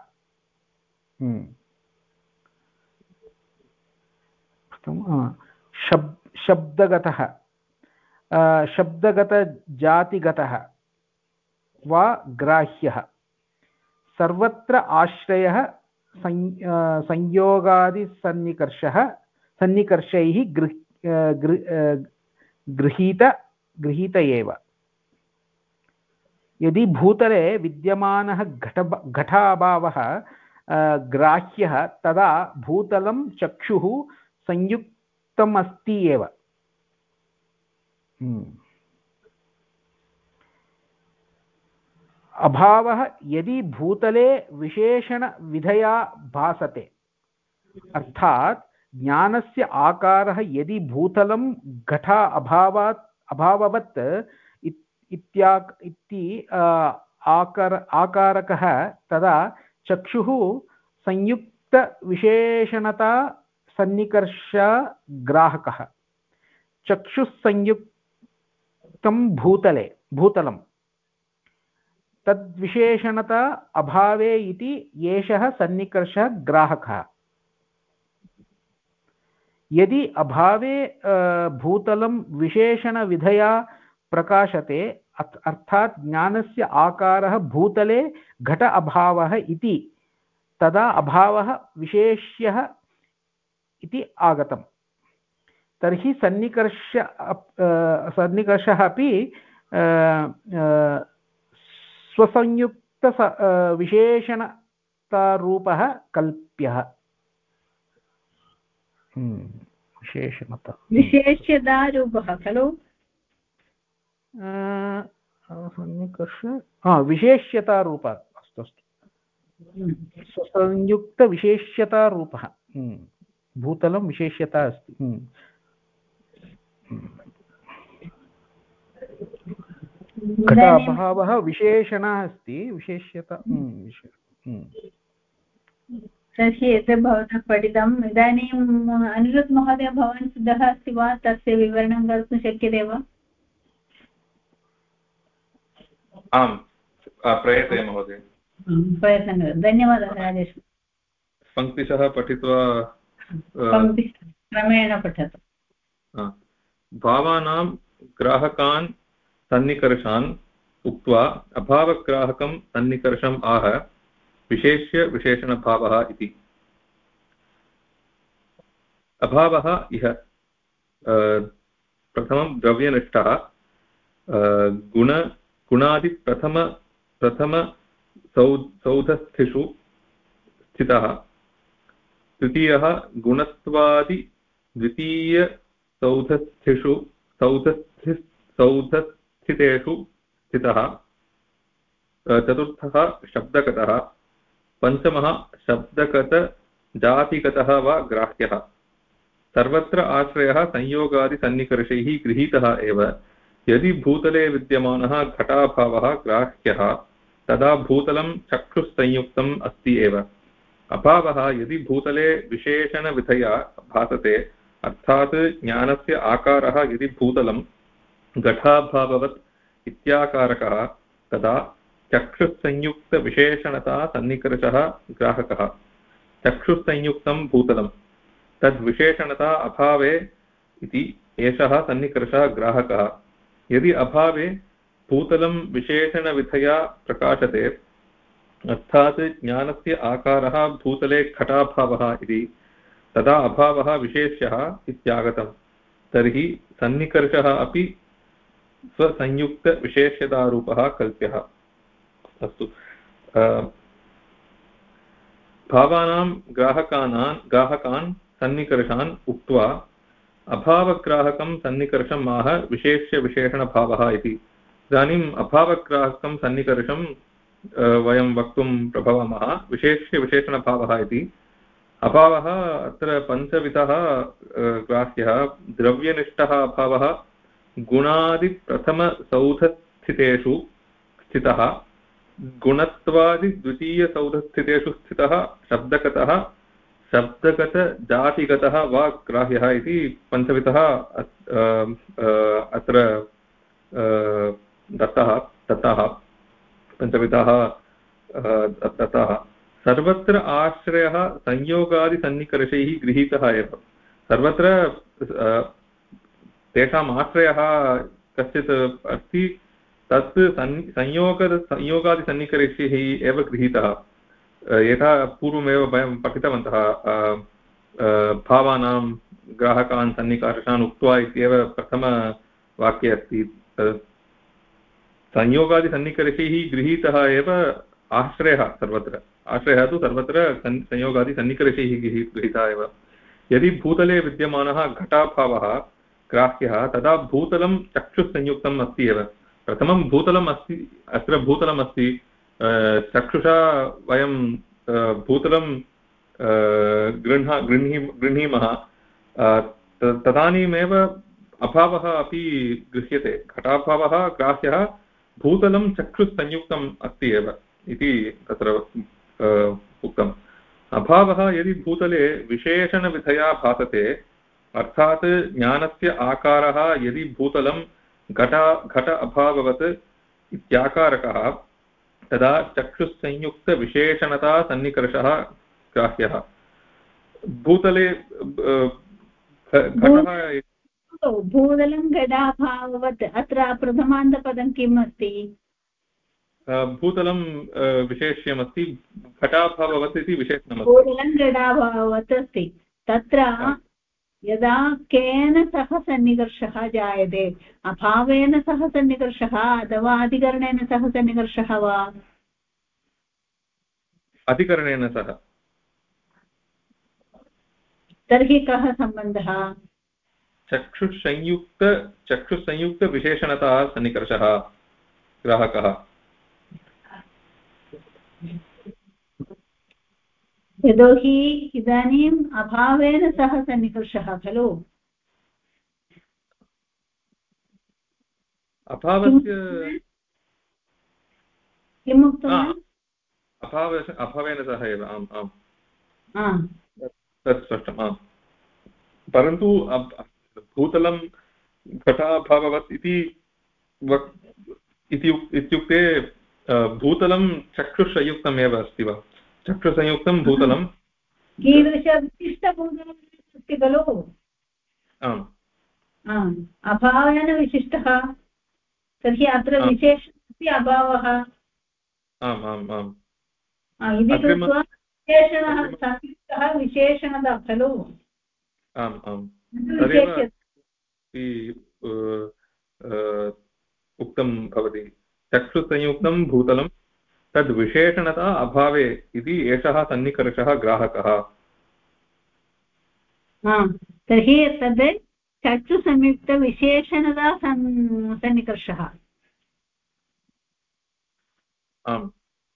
शब्दगतः शब्दगतजातिगतः वा ग्राह्यः, सर्वत्र आश्रयः संयोगादिसन्निकर्षैः गृहीत एव। यदि भूतले विद्यमानः घटाभावः ग्राह्यः तदा भूतलं चक्षुः संयुक्तमस्ति एव। अभावः यदि भूतले विशेषणविधया भासते, अर्थात् ज्ञानस्य आकारः यदि भूतलं घटा अभाववत् आकारकः तदा चक्षुः संयुक्तविशेषणता सन्निकर्ष ग्राहकः। चक्षुस्संयुक्तं भूतलं तद्विशेषणता अभावे इति एषः सन्निकर्षः ग्राहकः। यदि अभावे भूतलं विशेषणविधया प्रकाशते, अर्थात् ज्ञानस्य आकारः भूतले घट अभावः इति, तदा अभावः विशेष्यः इति आगतम्। तर्हि सन्निकर्षः अपि स्वसंयुक्त विशेषणतारूपः कल्प्यः। विशेष्यतारूपः खलु सन्निकर्ष विशेष्यतारूप। अस्तु अस्तु, स्वसंयुक्तविशेष्यतारूपः। भूतलं विशेष्यता अस्ति। घटाभावः विशेषणः अस्ति, विशेष्यता। तर्हि एतत् भवतः पठितम्। इदानीम् अनिरुद्ध महोदय, भवान् सिद्धः अस्ति वा? तस्य विवरणं कर्तुं शक्यते वा? आम्, प्रयते महोदय। प्रयत्नं करोतु। धन्यवादः राजेश। पङ्क्तिशः पठित्वा क्रमेण पठतु। भावानां ग्राहकान् सन्निकर्षान् उक्त्वा अभावग्राहकं सन्निकर्षम् आह विशेष्य विशेषणभावः इति। अभावः इह प्रथमं द्रव्यनिष्ठः गुणादि प्रथम सौधस्थिषु स्थितः, तृतीयः गुणत्वादि द्वितीय सौधस्थितेषु स्थितः, चतुर्थः शब्दगतः, पंचमः शब्दगतजातिगतः वा ग्राह्यः, सर्वत्र आश्रयः संयोगादिसन्निकर्षैः गृहीतः एव। यदि भूतले विद्यमानः घटाभावः ग्राह्यः तदा भूतलं चक्षुस्संयुक्तम् अस्ति एव। अभावः यदि भूतले विशेषणविधया भासते, अर्थात् ज्ञानस्य आकारः यदि भूतलं घटाभाववत् इत्याकारकः, तदा चक्षुस्संयुक्तविशेषणता सन्निकर्षः ग्राहकः। चक्षुस्संयुक्तं भूतलं तद्विशेषणता अभावे इति एषः सन्निकर्षः ग्राहकः। यदि अभावे भूतलं विशेषणविधया प्रकाशते, अर्थात् ज्ञानस्य आकारः भूतले घटाभावः इति, तदा अभावः विशेष्यः इत्यागतम्। तर्हि सन्निकर्षः अपि स्वसंयुक्तविशेष्यतारूपः कल्प्यः। अस्तु, भावानां ग्राहकान् सन्निकर्षान् उक्त्वा अभावग्राहकं सन्निकर्षम् आह विशेष्यविशेषणभावः इति। इदानीम् अभावग्राहकं सन्निकर्षं वयं वक्तुं प्रभवामः विशेष्यविशेषणभावः इति। अभावः अत्र पञ्चविधः ग्राह्यः। द्रव्यनिष्ठः अभावः गुणादिप्रथमसौधस्थितेषु स्थितः, गुणत्वादिद्वितीयसौधस्थितेषु स्थितः, शब्दगतः, शब्दगतजातिगतः वा ग्राह्यः इति पञ्चविधः अत्र दत्तः पञ्चविधः दत्तः। सर्वत्र आश्रयः संयोगादिसन्निकर्षैः गृहीतः एव। सर्वत्र तेषाम् आश्रयः कश्चित् अस्ति, तत् संयोगादिसन्निकर्षैः एव गृहीतः। यथा पूर्वमेव वयं पठितवन्तः, भावानां ग्राहकान् सन्निकर्षान् उक्त्वा इत्येव प्रथमवाक्ये अस्ति। संयोगादिसन्निकर्षैः गृहीतः एव आश्रयः सर्वत्र। आश्रयः तु सर्वत्र संयोगादिसन्निकर्षैः गृहीतः एव। यदि भूतले विद्यमानः घटाभावः ग्राह्यः, तदा भूतलं चक्षुस्संयुक्तम् अस्ति एव। प्रथमं भूतलम् अस्ति, अत्र भूतलम् अस्ति, चक्षुषा वयं भूतलं गृह्णीमः, तदानीमेव अभावः अपि गृह्यते। घटाभावः ग्राह्यः, भूतलं चक्षुस्संयुक्तम् अस्ति एव इति तत्र उक्तम्। अभावः यदि भूतले विशेषणविधया भासते, अर्थात् ज्ञानस्य आकारः यदि भूतलं घट अभाववत् इत्याकारकः, तदा चक्षुस्संयुक्तविशेषणता सन्निकर्षः ग्राह्यः। भूतले भूतलं घटाभाववत्, अत्र प्रथमान्तपदं किम् अस्ति? भूतलं विशेष्यमस्ति, घटाभाववत् इति विशेषणमस्ति। भूतलं घटाभाववत् अस्ति। तत्र यदा केन सह सन्निकर्षः जायते, अभावेन सह सन्निकर्षः अथवा अधिकरणेन सह सन्निकर्षः वा? अधिकरणेन सह। तर्हि कः सम्बन्धः? चक्षुसंयुक्तविशेषणतः सन्निकर्षः ग्राहकः। यतोहि इदानीम् अभावेन सह सन्निकर्षः खलु। अभावस्य किम् उक्तवान्? अभावेन सह एव। आम् आम्, तत् स्पष्टम्। आम्, परन्तु भूतलं घटाभाववत् इत्युक्ते भूतलं चक्षुषयुक्तमेव अस्ति वा? चक्षुसंयुक्तं भूतलं कीदृशविशिष्टभूतलम् अस्ति खलु? आम्, अभावेन विशिष्टः, तर्हि अत्र विशेषणस्य अभावः। आम् आम् आम्, इति कृत्वा विशेषणः संयुक्तः विशेषणः खलु। आम् आम्, तदेव उक्तं भवति। चक्षुसंयुक्तं भूतलं तद् विशेषणता अभावे इति एषः सन्निकर्षः ग्राहकः। तर्हि तद् चक्षुसंयुक्तविशेषणता सन्निकर्षः। आम्,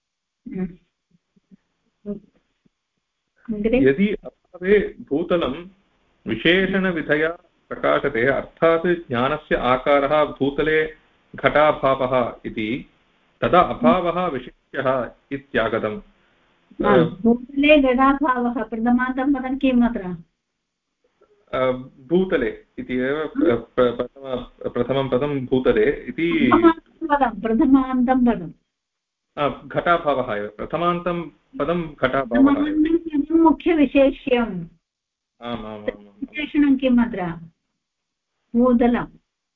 यदि अभावे भूतलं विशेषणविधया प्रकाशते, अर्थात् ज्ञानस्य आकारः भूतले घटाभावः इति, तदा अभावः विशिष्यः इत्यागतम्। भूतले घटाभावः प्रथमान्तं पदं किम् अत्र? भूतले इति एव प्रथमं पदं भूतले इति। प्रथमान्तं पदं घटाभावः एव प्रथमान्तं पदं घटाभावः मुख्यविशेष्यम्। आम् आम् आम्, विशेषणं किम् अत्र? भूतलं।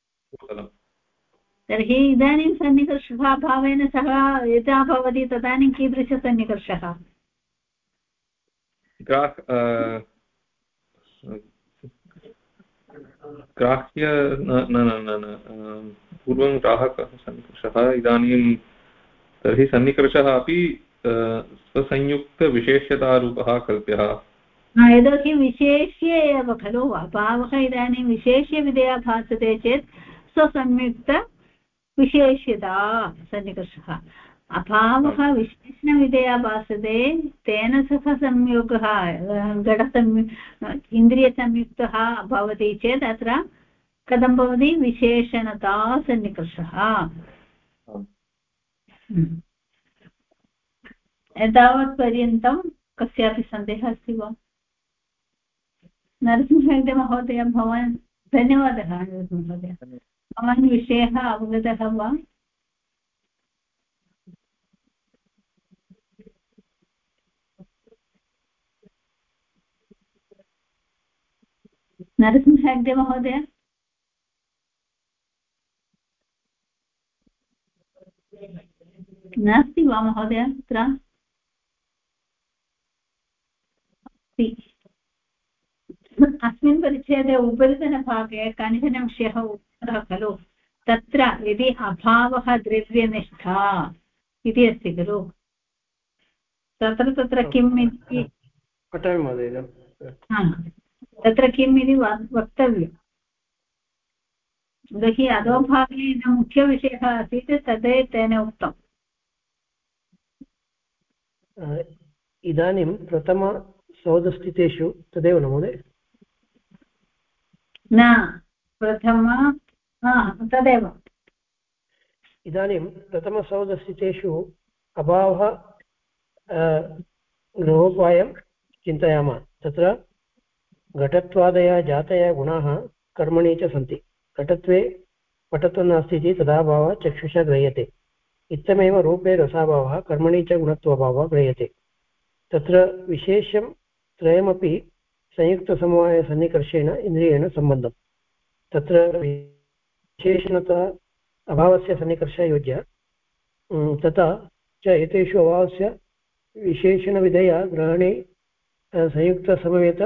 तर्हि इदानीं सन्निकर्षः अभावेन सह यदा भवति तदानीं कीदृशसन्निकर्षः? ग्राह्य न पूर्वं ग्राहकः सन्निकर्षः, इदानीं तर्हि सन्निकर्षः अपि स्वसंयुक्तविशेष्यतारूपः कल्प्यः। यतोहि विशेष्य एव खलु अभावः इदानीं विशेष्यविधया भासते चेत् स्वसंयुक्तविशेष्यता सन्निकर्षः। अभावः विशेषणविधया भासते तेन सह संयोगः इन्द्रियसंयुक्तः भवति चेत् अत्र कथं भवति विशेषणता सन्निकर्षः। एतावत्पर्यन्तं कस्यापि सन्देहः अस्ति वा? नरसिंहमहोदय भवान् धन्यवादः। नरसिंहमहोदय भवान् विषयः अवगतः वा? नरसिंहमहोदय नास्ति वा महोदय? अत्र अस्मिन् परिच्छेदे उपरितनभागे कानिचन विषयः उक्तः खलु, तत्र यदि अभावः द्रव्यनिष्ठा इति अस्ति खलु, तत्र किम् इति पठामि महोदय। तत्र किम् इति वक्तव्यम्। यदि अधोभागे न मुख्यविषयः आसीत् तद् तेन उक्तम्। इदानीं प्रथमसौधस्थितेषु तदेव न महोदय? न तदेव। इदानीं प्रथमसौधस्थितेषु अभावः गृहोपायं चिन्तयामः। तत्र घटत्वादयः जातयः गुणाः कर्मणि च सन्ति। घटत्वे पटत्वं नास्ति इति तदाभावः चक्षुषा गृह्यते। इत्थमेव रूपे रसाभावः कर्मणि च गुणत्वाभावः गृह्यते। तत्र विशेषं त्रयमपि संयुक्तसमवायसन्निकर्षेण इन्द्रियेण सम्बन्धं। तत्र विशेषणता अभावस्य सन्निकर्षः योज्य, तथा च एतेषु अभावस्य विशेषणविधया ग्रहणे संयुक्तसमवेत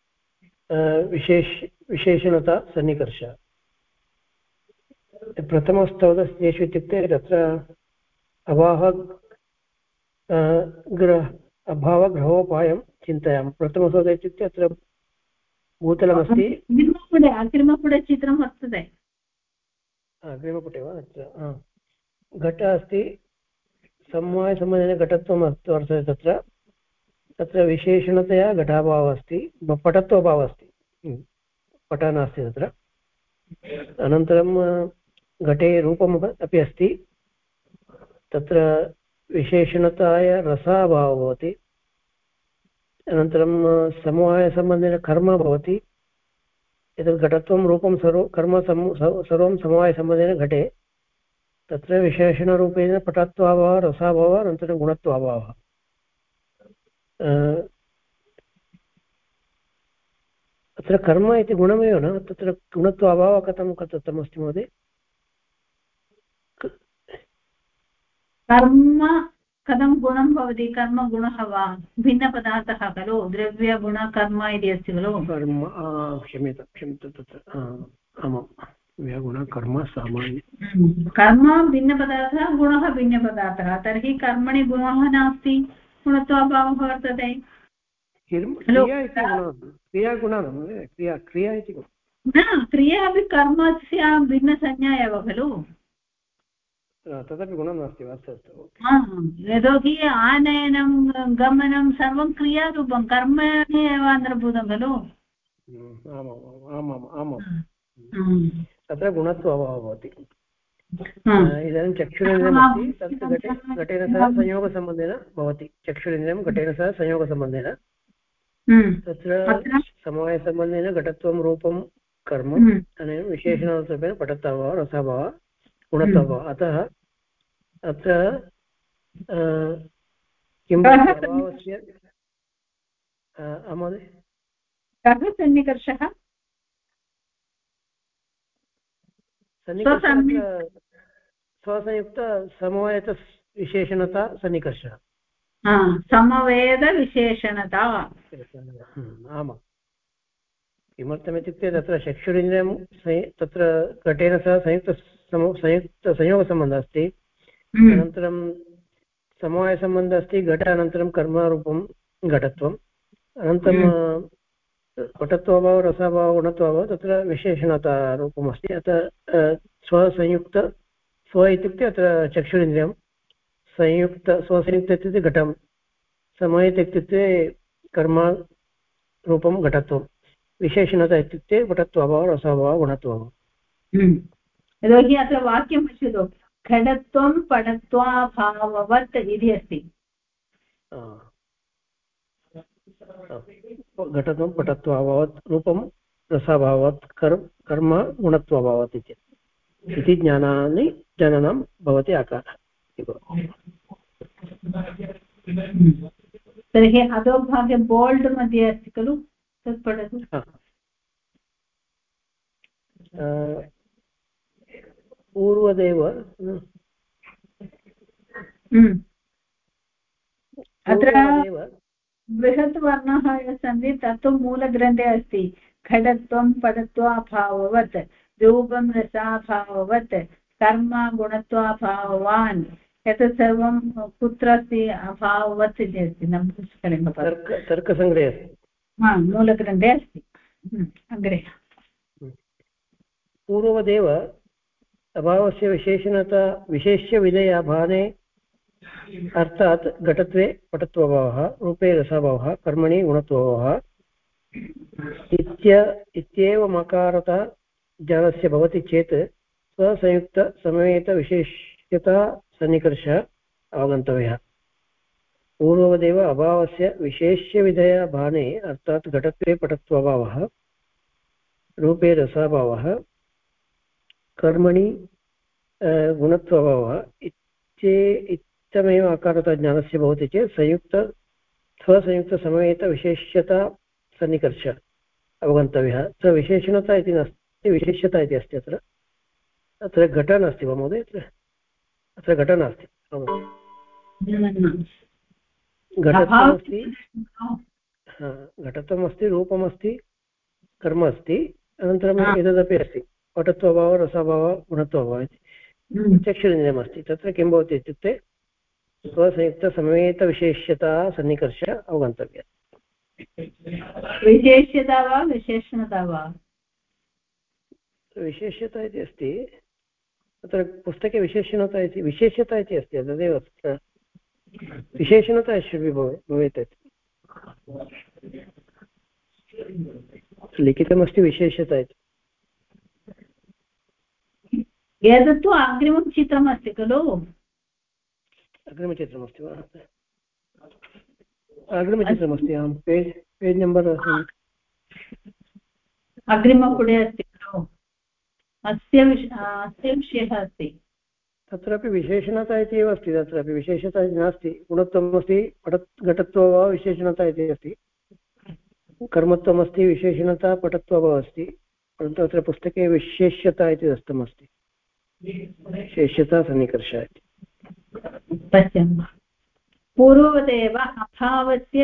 विशेषणता सन्निकर्षः। प्रथमस्तौधस्थितेषु इत्युक्ते तत्र अभावग्रहोपायं चिन्तयामः। प्रथमसौध इत्युक्ते अत्र भूतलमस्ति। अग्रिमपुटे चित्रं वर्तते। अग्रिमपुटे वा? अत्र घटः अस्ति, समवायसम्बन्धेन घटत्वं वर्तते। तत्र विशेषणतया घटाभावः अस्ति, पटत्वाभावः अस्ति, पटः नास्ति तत्र। अनन्तरं घटे रूपम् अपि अस्ति। तत्र विशेषणताय रसाभावः भवति। अनन्तरं समवायसम्बन्धेन कर्म भवति। एतत् घटत्वं रूपं कर्म सर्वं समवायसम्बन्धेन घटे। तत्र विशेषणरूपेण पटत्वाभावः, रसाभावः, अनन्तरं गुणत्वाभावः। अत्र कर्म इति गुणमेव न, तत्र गुणत्वाभावः कथं दत्तमस्ति महोदय? कर्म कथं गुणं भवति? कर्म गुणः वा? भिन्नपदार्थः खलु, द्रव्यगुण कर्म इति अस्ति खलु। कर्म, क्षम्यतां तत्र आमां गुण कर्म सामान्य। कर्म भिन्नपदार्थः, गुणः भिन्नपदार्थः। तर्हि कर्मणि गुणः नास्ति, गुणत्वाभावः वर्तते। क्रियागुणः क्रिया इति न, क्रिया अपि कर्मस्य भिन्नसंज्ञा एव खलु। तदपि गुणं नास्ति वा? यतोहि आनयनं गमनं सर्वं क्रियारूपं कर्मणि एव अन्तर्भूतं खलु। आमाम् तत्र गुणत्वाभावः भवति। इदानीं चक्षुरेन्द्रियमस्ति, तत् घटेन सह संयोगसम्बन्धेन भवति। चक्षुरेन्द्रियं घटेन सह संयोगसम्बन्धेन, तत्र समवायसम्बन्धेन घटत्वं रूपं कर्म, अनेन विशेषणरूपेण पटत्वाभावः, रसाभावः, गुणत्वाभावः। अतः अत्र किं अभावस्य महोदय कः सन्निकर्षः? स्वसंयुक्तसमवायविशेषणता सन्निकर्षः। समवेदविशेषणता। आमां। किमर्थमित्युक्ते तत्र चक्षुरिन्द्रियं तत्र घटेन सह संयुक्तसंयोगसम्बन्धः अस्ति। अनन्तरं समवायसम्बन्धः अस्ति घट अनन्तरं कर्मरूपं घटत्वम् अनन्तरं पटत्वाभावः रसाभावः गुणत्वाभावः तत्र विशेषणतारूपमस्ति अतः स्वसंयुक्त स्व इत्युक्ते अत्र चक्षुरिन्द्रियं स्वसंयुक्त इत्युक्ते घटं समयित इत्युक्ते कर्मरूपं घटत्वं विशेषणता इत्युक्ते पटत्वाभावः रसाभावः गुणत्वाभावः यतोहि अत्र वाक्यं पश्यतु घटत्वं पटत्वाभाववत् इति अस्ति घटत्वं पटत्वाभावत् रूपं रसाभावत् कर्म गुणत्वाभावत् इति ज्ञानानां भवति आकारः तर्हि अधोभागे बोल्ड् मध्ये अस्ति खलु तत् पठतु पूर्वदेव अत्र बृहत् वर्णाः ये सन्ति तत्तु मूलग्रन्थे अस्ति घटत्वं पटत्वाभाववत् रूपं रसाभाववत् कर्म गुणत्वाभावान् एतत् सर्वं कुत्र अस्ति अभाववत् इति अस्ति तर्कसङ्ग्रहे अस्ति मूलग्रन्थे अस्ति अग्रे पूर्ववदेव अभावस्य विशेषणता विशेष्यविधेयाभाने अर्थात् घटत्वे पटत्वाभावः रूपे रसाभावः कर्मणि गुणत्वाभावः इत्येवमकारता ज्ञानस्य भवति चेत् स्वसंयुक्तसमवेतविशेष्यता सन्निकर्षः अवगन्तव्यः पूर्ववदेव अभावस्य विशेष्यविधेयाभाने अर्थात् घटत्वे पटत्वाभावः रूपे रसाभावः कर्मणि गुणत्वाभावः इत्यमेव अकारता ज्ञानस्य भवति चेत् स्वसंयुक्तसमवेतविशेष्यता सन्निकर्ष अवगन्तव्यः अत्र विशेषणता इति नास्ति विशेष्यता इति अस्ति अत्र घट नास्ति वा महोदय अत्र घट नास्ति घटत्वमस्ति रूपमस्ति कर्म अस्ति अनन्तरम् एतदपि अस्ति पटत्वाभावः रसाभावः गुणत्वाभावः इति चक्षुरिन्द्रियमस्ति तत्र किं भवति इत्युक्ते स्वसंयुक्तसमवेतविशेष्यता सन्निकर्ष अवगन्तव्यः विशेष्यता वा विशेषणता वा विशेष्यता इति अस्ति अत्र पुस्तके विशेषणता इति विशेष्यता इति अस्ति तदेव विशेषणता शुड् बि भवेत् लिखितमस्ति विशेष्यता इति एतत्तु अग्रिमं चित्रमस्ति खलु अग्रिमचित्रमस्ति वा अग्रिमचित्रमस्ति अहं पेज् नम्बर् अग्रिमपुटे अस्ति खलु अस्य विषयः अस्ति तत्रापि विशेषणता इति एव अस्ति तत्रापि विशेषता इति नास्ति गुणत्वम् अस्ति घटत्वं वा विशेषणता इति अस्ति कर्मत्वमस्ति विशेषणता पटत्वं वा अस्ति परन्तु अत्र पुस्तके विशेष्यता इति दत्तमस्ति विशेष्यता सन्निकर्षः इति पश्यामः पूर्ववदेव अभावस्य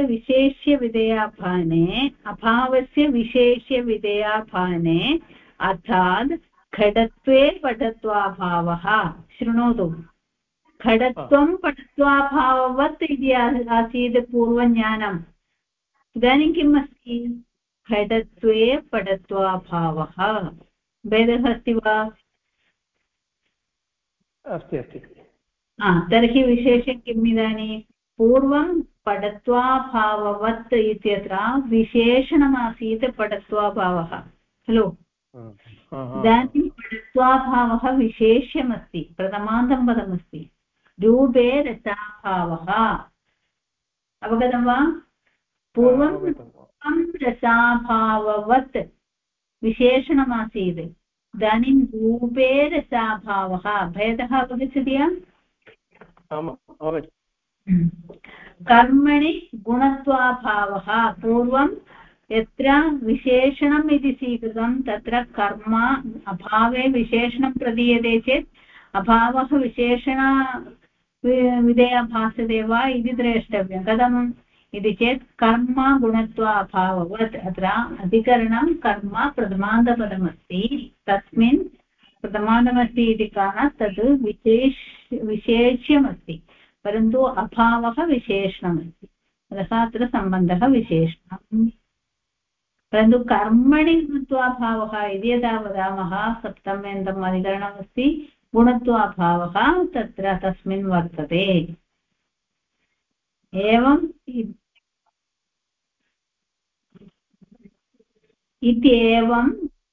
विशेष्यविधेयाभाने अर्थात् घटत्वे पटत्वाभावः शृणोतु घटत्वं पटत्वाभाववत् इति आसीत् पूर्वज्ञानम् इदानीं किम् अस्ति घटत्वे पटत्वाभावः भेदः अस्ति वा अस्ति तर्हि विशेषं किम् इदानीं पूर्वं पटत्वाभाववत् इत्यत्र विशेषणमासीत् पटत्वाभावः खलु इदानीं पटत्वाभावः विशेष्यमस्ति प्रथमान्तं पदमस्ति रूपे रसाभावः अवगतं वा पूर्वं रसाभाववत् विशेषणमासीत् इदानीं रूपे रसाभावः भेदः अवगच्छति कर्मणि गुणत्वाभावः पूर्वं यत्र विशेषणम् इति स्वीकृतं तत्र कर्म अभावे विशेषणं प्रदीयते चेत् अभावः विशेषण विधेयः भासते वा इति द्रष्टव्यं कथम् इति चेत् कर्म गुणत्वाभाववत् अत्र अधिकरणं कर्म प्रथमान्तपदमस्ति तस्मिन् प्रथमान्तमस्ति इति कारणात् तद् विशेष्यमस्ति परन्तु अभावः विशेषणमस्ति, अतः अत्र सम्बन्धः विशेषणम्। परन्तु कर्मणि गुणत्वाभावः इति यदा वदामः, सप्तम्यन्तम् अधिकरणमस्ति, गुणत्वाभावः तत्र तस्मिन् वर्तते। एवम् इत्येवम्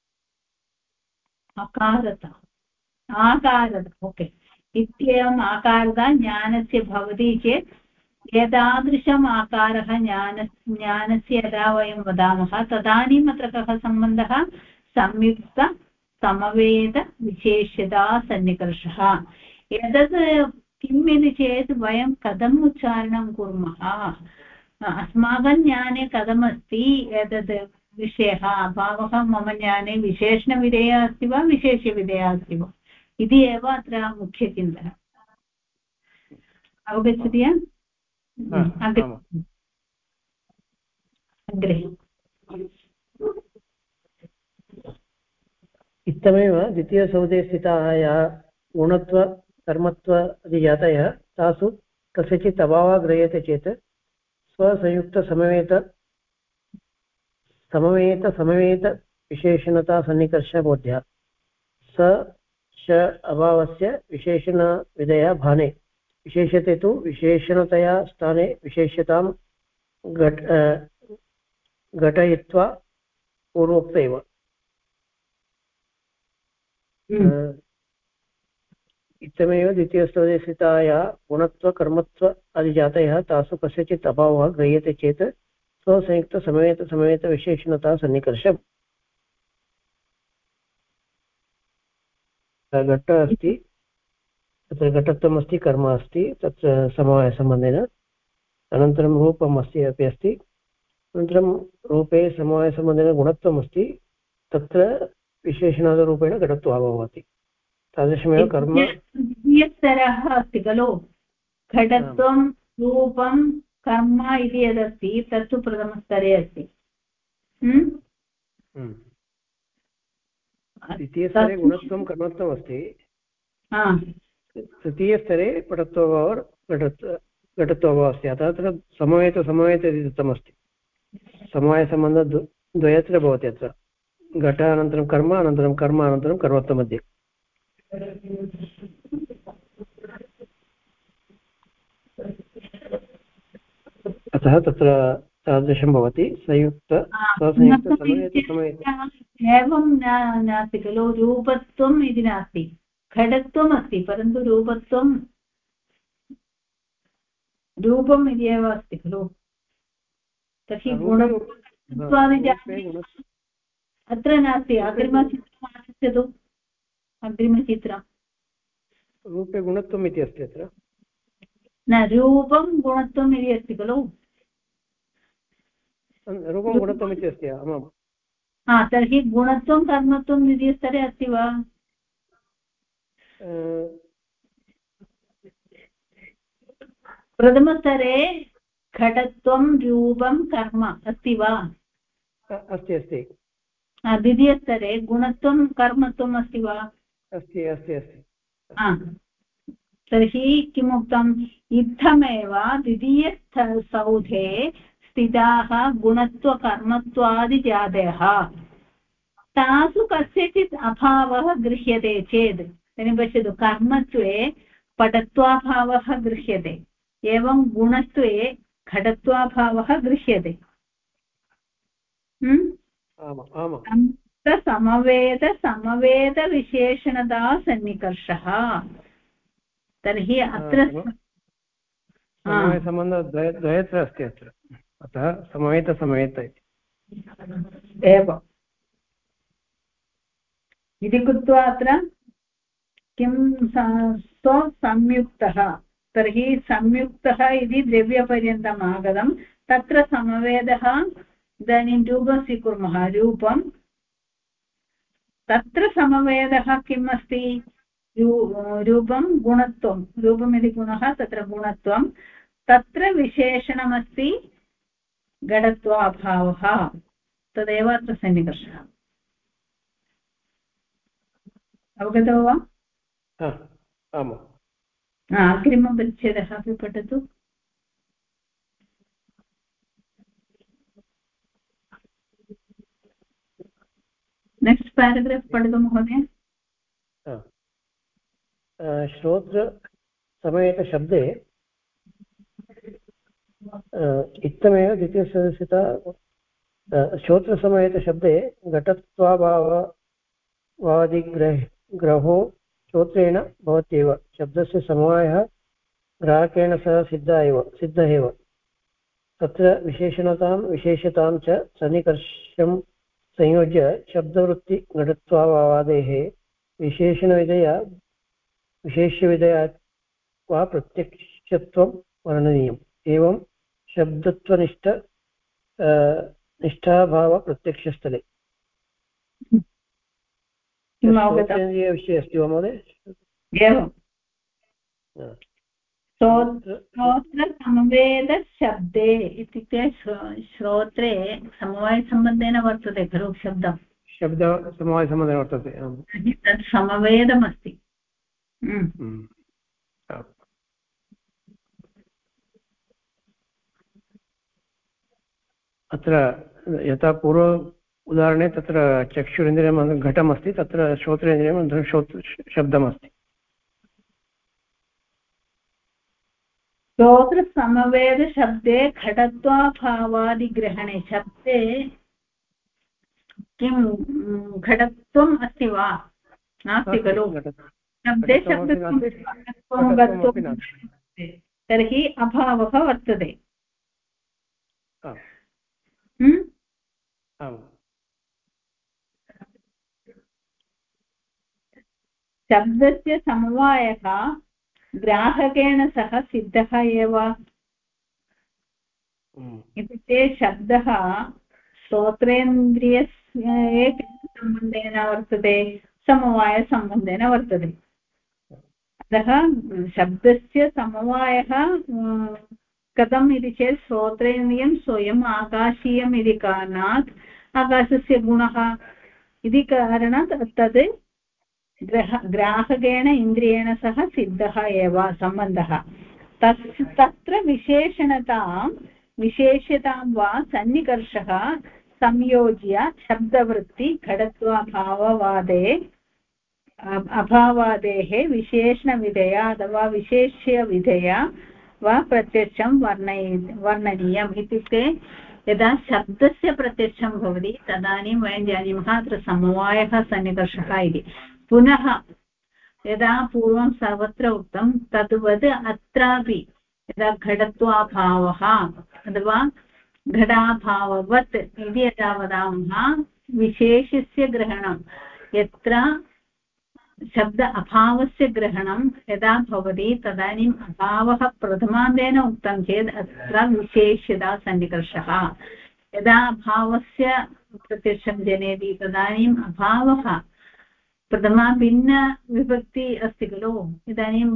आकारता ओके, इत्येवम् आकारता ज्ञानस्य भवति चेत् एतादृशम् आकारः ज्ञानस्य यदा वयं वदामः तदानीम् अत्र कः सम्बन्धः? संयुक्त समवेत विशेष्यता सन्निकर्षः। एतत् किम् इति चेत् वयं कथम् उच्चारणं कुर्मः, अस्माकं ज्ञाने कथमस्ति एतद् विषयः, अभावः मम ज्ञाने विशेषणविधेयः अस्ति वा विशेष्यविधेयः अस्ति वा इति एव अत्र मुख्यचिन्तनम्। अवगच्छति? अग्रे इत्थमेव द्वितीयसौधे स्थिताः या गुणत्व कर्मत्व जातयः तासु कस्यचित् अभावः गृह्यते चेत् समवेत विशेषणता सन्निकर्षबोध्यः स च अभावस्य विशेषणविधया भाने विशेष्यते तु विशेषणतया स्थाने विशेष्यतां घटयित्वा पूर्वोक्त एव। इत्थमेव द्वितीयस्तरे स्थिताया गुणत्व कर्मत्व आदिजातयः तासु कस्यचित् अभावः गृह्यते चेत् स्वसंयुक्त समवेत विशेषणता सन्निकर्षम्। घट अस्ति, तत्र घटत्वम् अस्ति, कर्म अस्ति, तत्र समवायसम्बन्धेन, अनन्तरं रूपम् अस्ति अपि अस्ति, अनन्तरं रूपे समवायसम्बन्धेन गुणत्वम् अस्ति, तत्र विशेषणादरूपेण घटत्वभावः भवति। तादृशमेव कर्म द्वितीयस्तरः अस्ति खलु, घटत्वं रूपं कर्म इति यदस्ति तत्तु प्रथमस्तरे अस्ति। द्वितीयस्तरे गुणत्वं कर्मत्वम् अस्ति, तृतीयस्तरे घटत्वभावः अस्ति। अतः अत्र समवेत इति दत्तमस्ति। समवायसम्बन्धद्वयत्र भवति अत्र, घट अनन्तरं कर्म अनन्तरं कर्मत्वमध्ये। अतः तत्र तादृशं भवति संयुक्त एवं नास्ति खलु, रूपत्वम् इति नास्ति, घटत्वम् अस्ति परन्तु रूपम् इति एव अस्ति खलु। तर्हि अत्र नास्ति। अग्रिमचित्रम् आगच्छतु, अग्रिमचित्रं। रूपे गुणत्वम् इति अस्ति अत्र, न रूपं गुणत्वम् इति अस्ति खलु। रूपं गुणत्वम् इति अस्ति, आमाम्। तर्हि गुणत्वं कर्मत्वं द्वितीयस्तरे अस्ति वा? प्रथमस्तरे घटत्वं रूपं कर्म अस्ति वा? अस्ति। द्वितीयस्तरे गुणत्वं कर्मत्वम् अस्ति वा? अस्ति। तर्हि किमुक्तम्? इत्थमेव द्वितीयसौधे स्थिताः गुणत्वकर्मत्वादिजातयः तासु कस्यचित् अभावः गृह्यते चेत्, इदानीं पश्यतु, कर्मत्वे पटत्वाभावः गृह्यते, एवं गुणत्वे घटत्वाभावः गृह्यते। समवेतविशेषणता सन्निकर्षः। तर्हि अत्र समवायसम्बन्धद्वयत्र अस्ति अत्र, अतः समवेत एव इति कृत्वा अत्र किं संयुक्तः। तर्हि संयुक्तः इति द्रव्यपर्यन्तम् आगतं, तत्र समवेदः। इदानीं रूपं स्वीकुर्मः, रूपं, तत्र समवेदः किम् अस्ति? रूपं गुणत्वं, रूपमिति गुणः, तत्र गुणत्वं, तत्र विशेषणमस्ति घटत्वाभावः, तदेव अत्र सन्निकर्षः। अवगतो वा? आमाम्। अग्रिमपरिच्छेदः अपि पठतु। नेक्स्ट् पेराग्राफ् पठतु महोदय। श्रोत्रसमयेतशब्दे इत्थमेव द्वितीयसदस्यता श्रोत्रसमयेतशब्दे घटत्वाभावादिग्रहो श्रोत्रेण भवत्येव। शब्दस्य समवायः ग्राहकेण सह सिद्ध एव। तत्र विशेषणतां विशेषतां च सन्निकर्षं संयोज्य शब्दवृत्तिघटत्वाभावादेः विशेष्यविधया वा प्रत्यक्षत्वं वर्णनीयम्। एवं शब्दत्वनिष्ठ निष्ठाभावप्रत्यक्षस्थले श्रोत्रेन्द्रियविषये अस्ति वा महोदय? एवं श्रोत्रसमवेदशब्दे इत्युक्ते श्रोत्रे समवायसम्बन्धेन वर्तते खलु शब्दं। समवायसम्बन्धेन वर्तते। तत् समवेदमस्ति। अत्र यथा पूर्व उदाहरणे तत्र चक्षुरिन्द्रियं घटमस्ति, तत्र श्रोत्रेन्द्रियं शब्दमस्ति। श्रोत्रसमवेदशब्दे घटत्वाभावादिग्रहणे शब्दे किं घटत्वम् अस्ति वा? नास्ति खलु। शब्दे शब्दत्वं तर्हि अभावः वर्तते। शब्दस्य समवायः ग्राहकेण सह सिद्धः एव। इत्युक्ते शब्दः श्रोत्रेन्द्रियस्य सम्बन्धेन वर्तते, समवायसम्बन्धेन वर्तते। अतः शब्दस्य समवायः कथम् इति चेत् श्रोत्रेन्द्रियं स्वयम् आकाशीयम् इति कारणात् आकाशस्य गुणः इति कारणात् तद् ग्राहकेण इन्द्रियेण सह सिद्धः एव सम्बन्धः। तत्र विशेष्यतां वा सन्निकर्षः संयोज्य शब्दवृत्ति घटत्वाभाववादे अभावादेः विशेषणविधया अथवा विशेष्यविधया वा प्रत्यक्षं वर्णनीयम्। इत्युक्ते यदा शब्दस्य प्रत्यक्षं भवति तदानीं वयं जानीमः अत्र समवायः सन्निकर्षः इति। पुनः यदा पूर्वं सर्वत्र उक्तं तद्वत् अत्रापि यदा घटत्वाभावः अथवा घटाभाववत् इति यदा वदामः विशेषस्य ग्रहणं यत्र शब्द अभावस्य ग्रहणं यदा भवति तदानीम् अभावः प्रथमान्तेन उक्तं चेत् अत्र विशेष्यता सन्निकर्षः। यदा अभावस्य प्रत्यक्षं जनयति तदानीम् अभावः प्रथमा भिन्न विभक्ति अस्ति खलु। इदानीं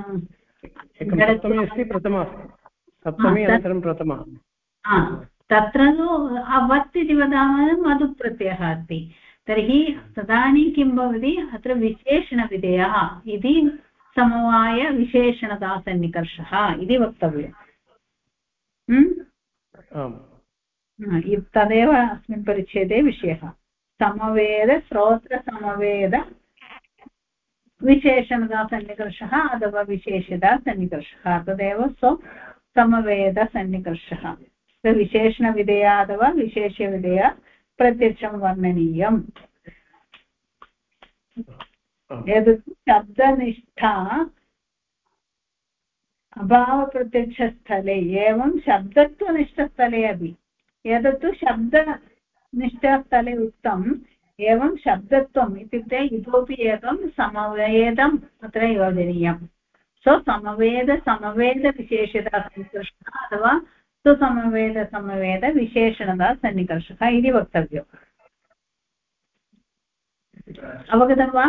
तत्र तु अवत् इति वदामः मधुप्रत्ययः अस्ति। तर्हि तदानीं किं भवति अत्र विशेषणविधेयः इति समवायविशेषणता सन्निकर्षः इति वक्तव्यम्। तदेव अस्मिन् परिच्छेदे विषयः। समवेद श्रोत्रसमवेद विशेषणता सन्निकर्षः अथवा विशेषता सन्निकर्षः तदेव समवेदसन्निकर्षः। विशेषणविधेया अथवा विशेष्यविधेया प्रत्यक्षं वर्णनीयम्। एतत् शब्दनिष्ठा अभावप्रत्यक्षस्थले एवं शब्दत्वनिष्ठस्थले अपि। एतत्तु शब्दनिष्ठस्थले उक्तम्। एवं शब्दत्वम् इत्युक्ते इतोपि एकं समवेदम् अत्र योजनीयम्। समवेदविशेषता सन्निकर्षः अथवा सुसमवेदविशेषणता सन्निकर्षः इति वक्तव्यम्। अवगतं वा?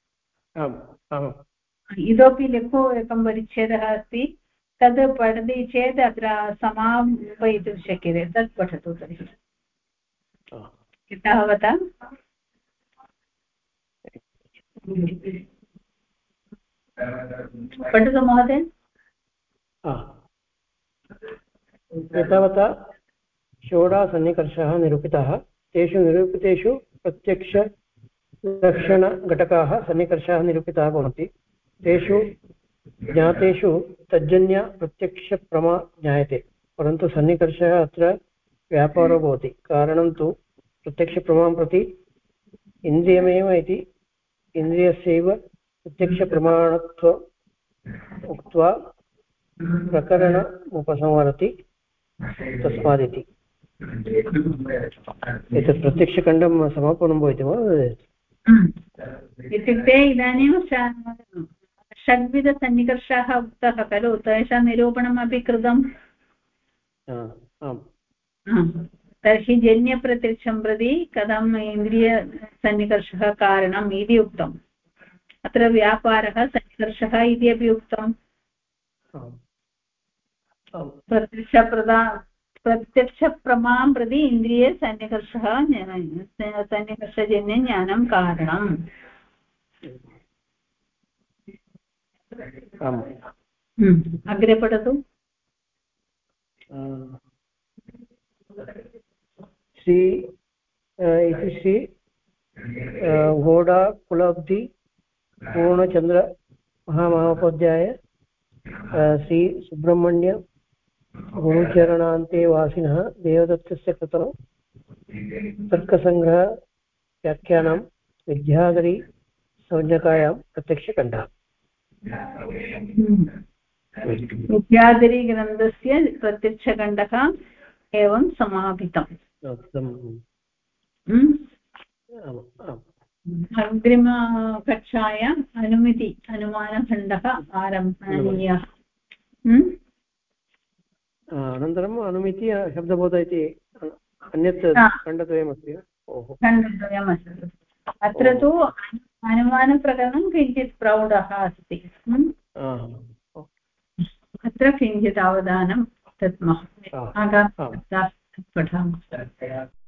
इतोपि लघु एकं परिच्छेदः अस्ति, तद् पठति चेत् अत्र समापयितुं शक्यते। तत् पठतु तर्हि। पठतु महोदय। एतावता षोडशसन्निकर्षाः निरूपिताः। तेषु निरूपितेषु प्रत्यक्षलक्षणघटकाः सन्निकर्षाः निरूपिताः भवन्ति। तेषु ज्ञातेषु तज्जन्य प्रत्यक्षप्रमा ज्ञायते, परन्तु सन्निकर्षः अत्र व्यापारो भवति। कारणं तु प्रत्यक्षप्रमां प्रति इन्द्रियमेव इति इन्द्रियस्यैव प्रत्यक्षप्रमाणत्वम् उक्त्वा प्रकरणमुपसंहरति, तस्मादिति। एतत् प्रत्यक्षखण्डं समापनं भवति वा? इत्युक्ते इदानीं षड्विधसन्निकर्षाः उक्तः खलु, तेषां निरूपणमपि कृतम्। तर्हि जन्यप्रत्यक्षं प्रति कथम् इन्द्रियसन्निकर्षः कारणम् इति उक्तम्। अत्र व्यापारः सन्निकर्षः इति अपि उक्तम्। प्रत्यक्षप्रमां प्रति इन्द्रियसन्निकर्षः सन्निकर्षजन्यज्ञानं कारणम्। अग्रे पठतु। श्री घोडा कुलाब्धि पूर्णचंद्र महामहोपाध्याय श्री सुब्रह्मण्य गुरुचरणान्ते वासिनः देवदत्तस्य कृतौ तर्कसंग्रह व्याख्यानं विद्याधरी संज्ञकायां प्रत्यक्षखण्डः। विद्याधरी ग्रन्थस्य प्रत्यक्षखण्डः एवं समापितम्। अग्रिमकक्षायाम् अनुमानखण्डः आरम्भणीयः। अनन्तरम् अनुमिति शब्दबोध इति अन्यत् खण्डद्वयमस्ति। खण्डद्वयमस्ति। अत्र तु अनुमानप्रकरणं किञ्चित् प्रौढः अस्ति। अत्र किञ्चित् अवधानं दद्मः। आगामि पठामः।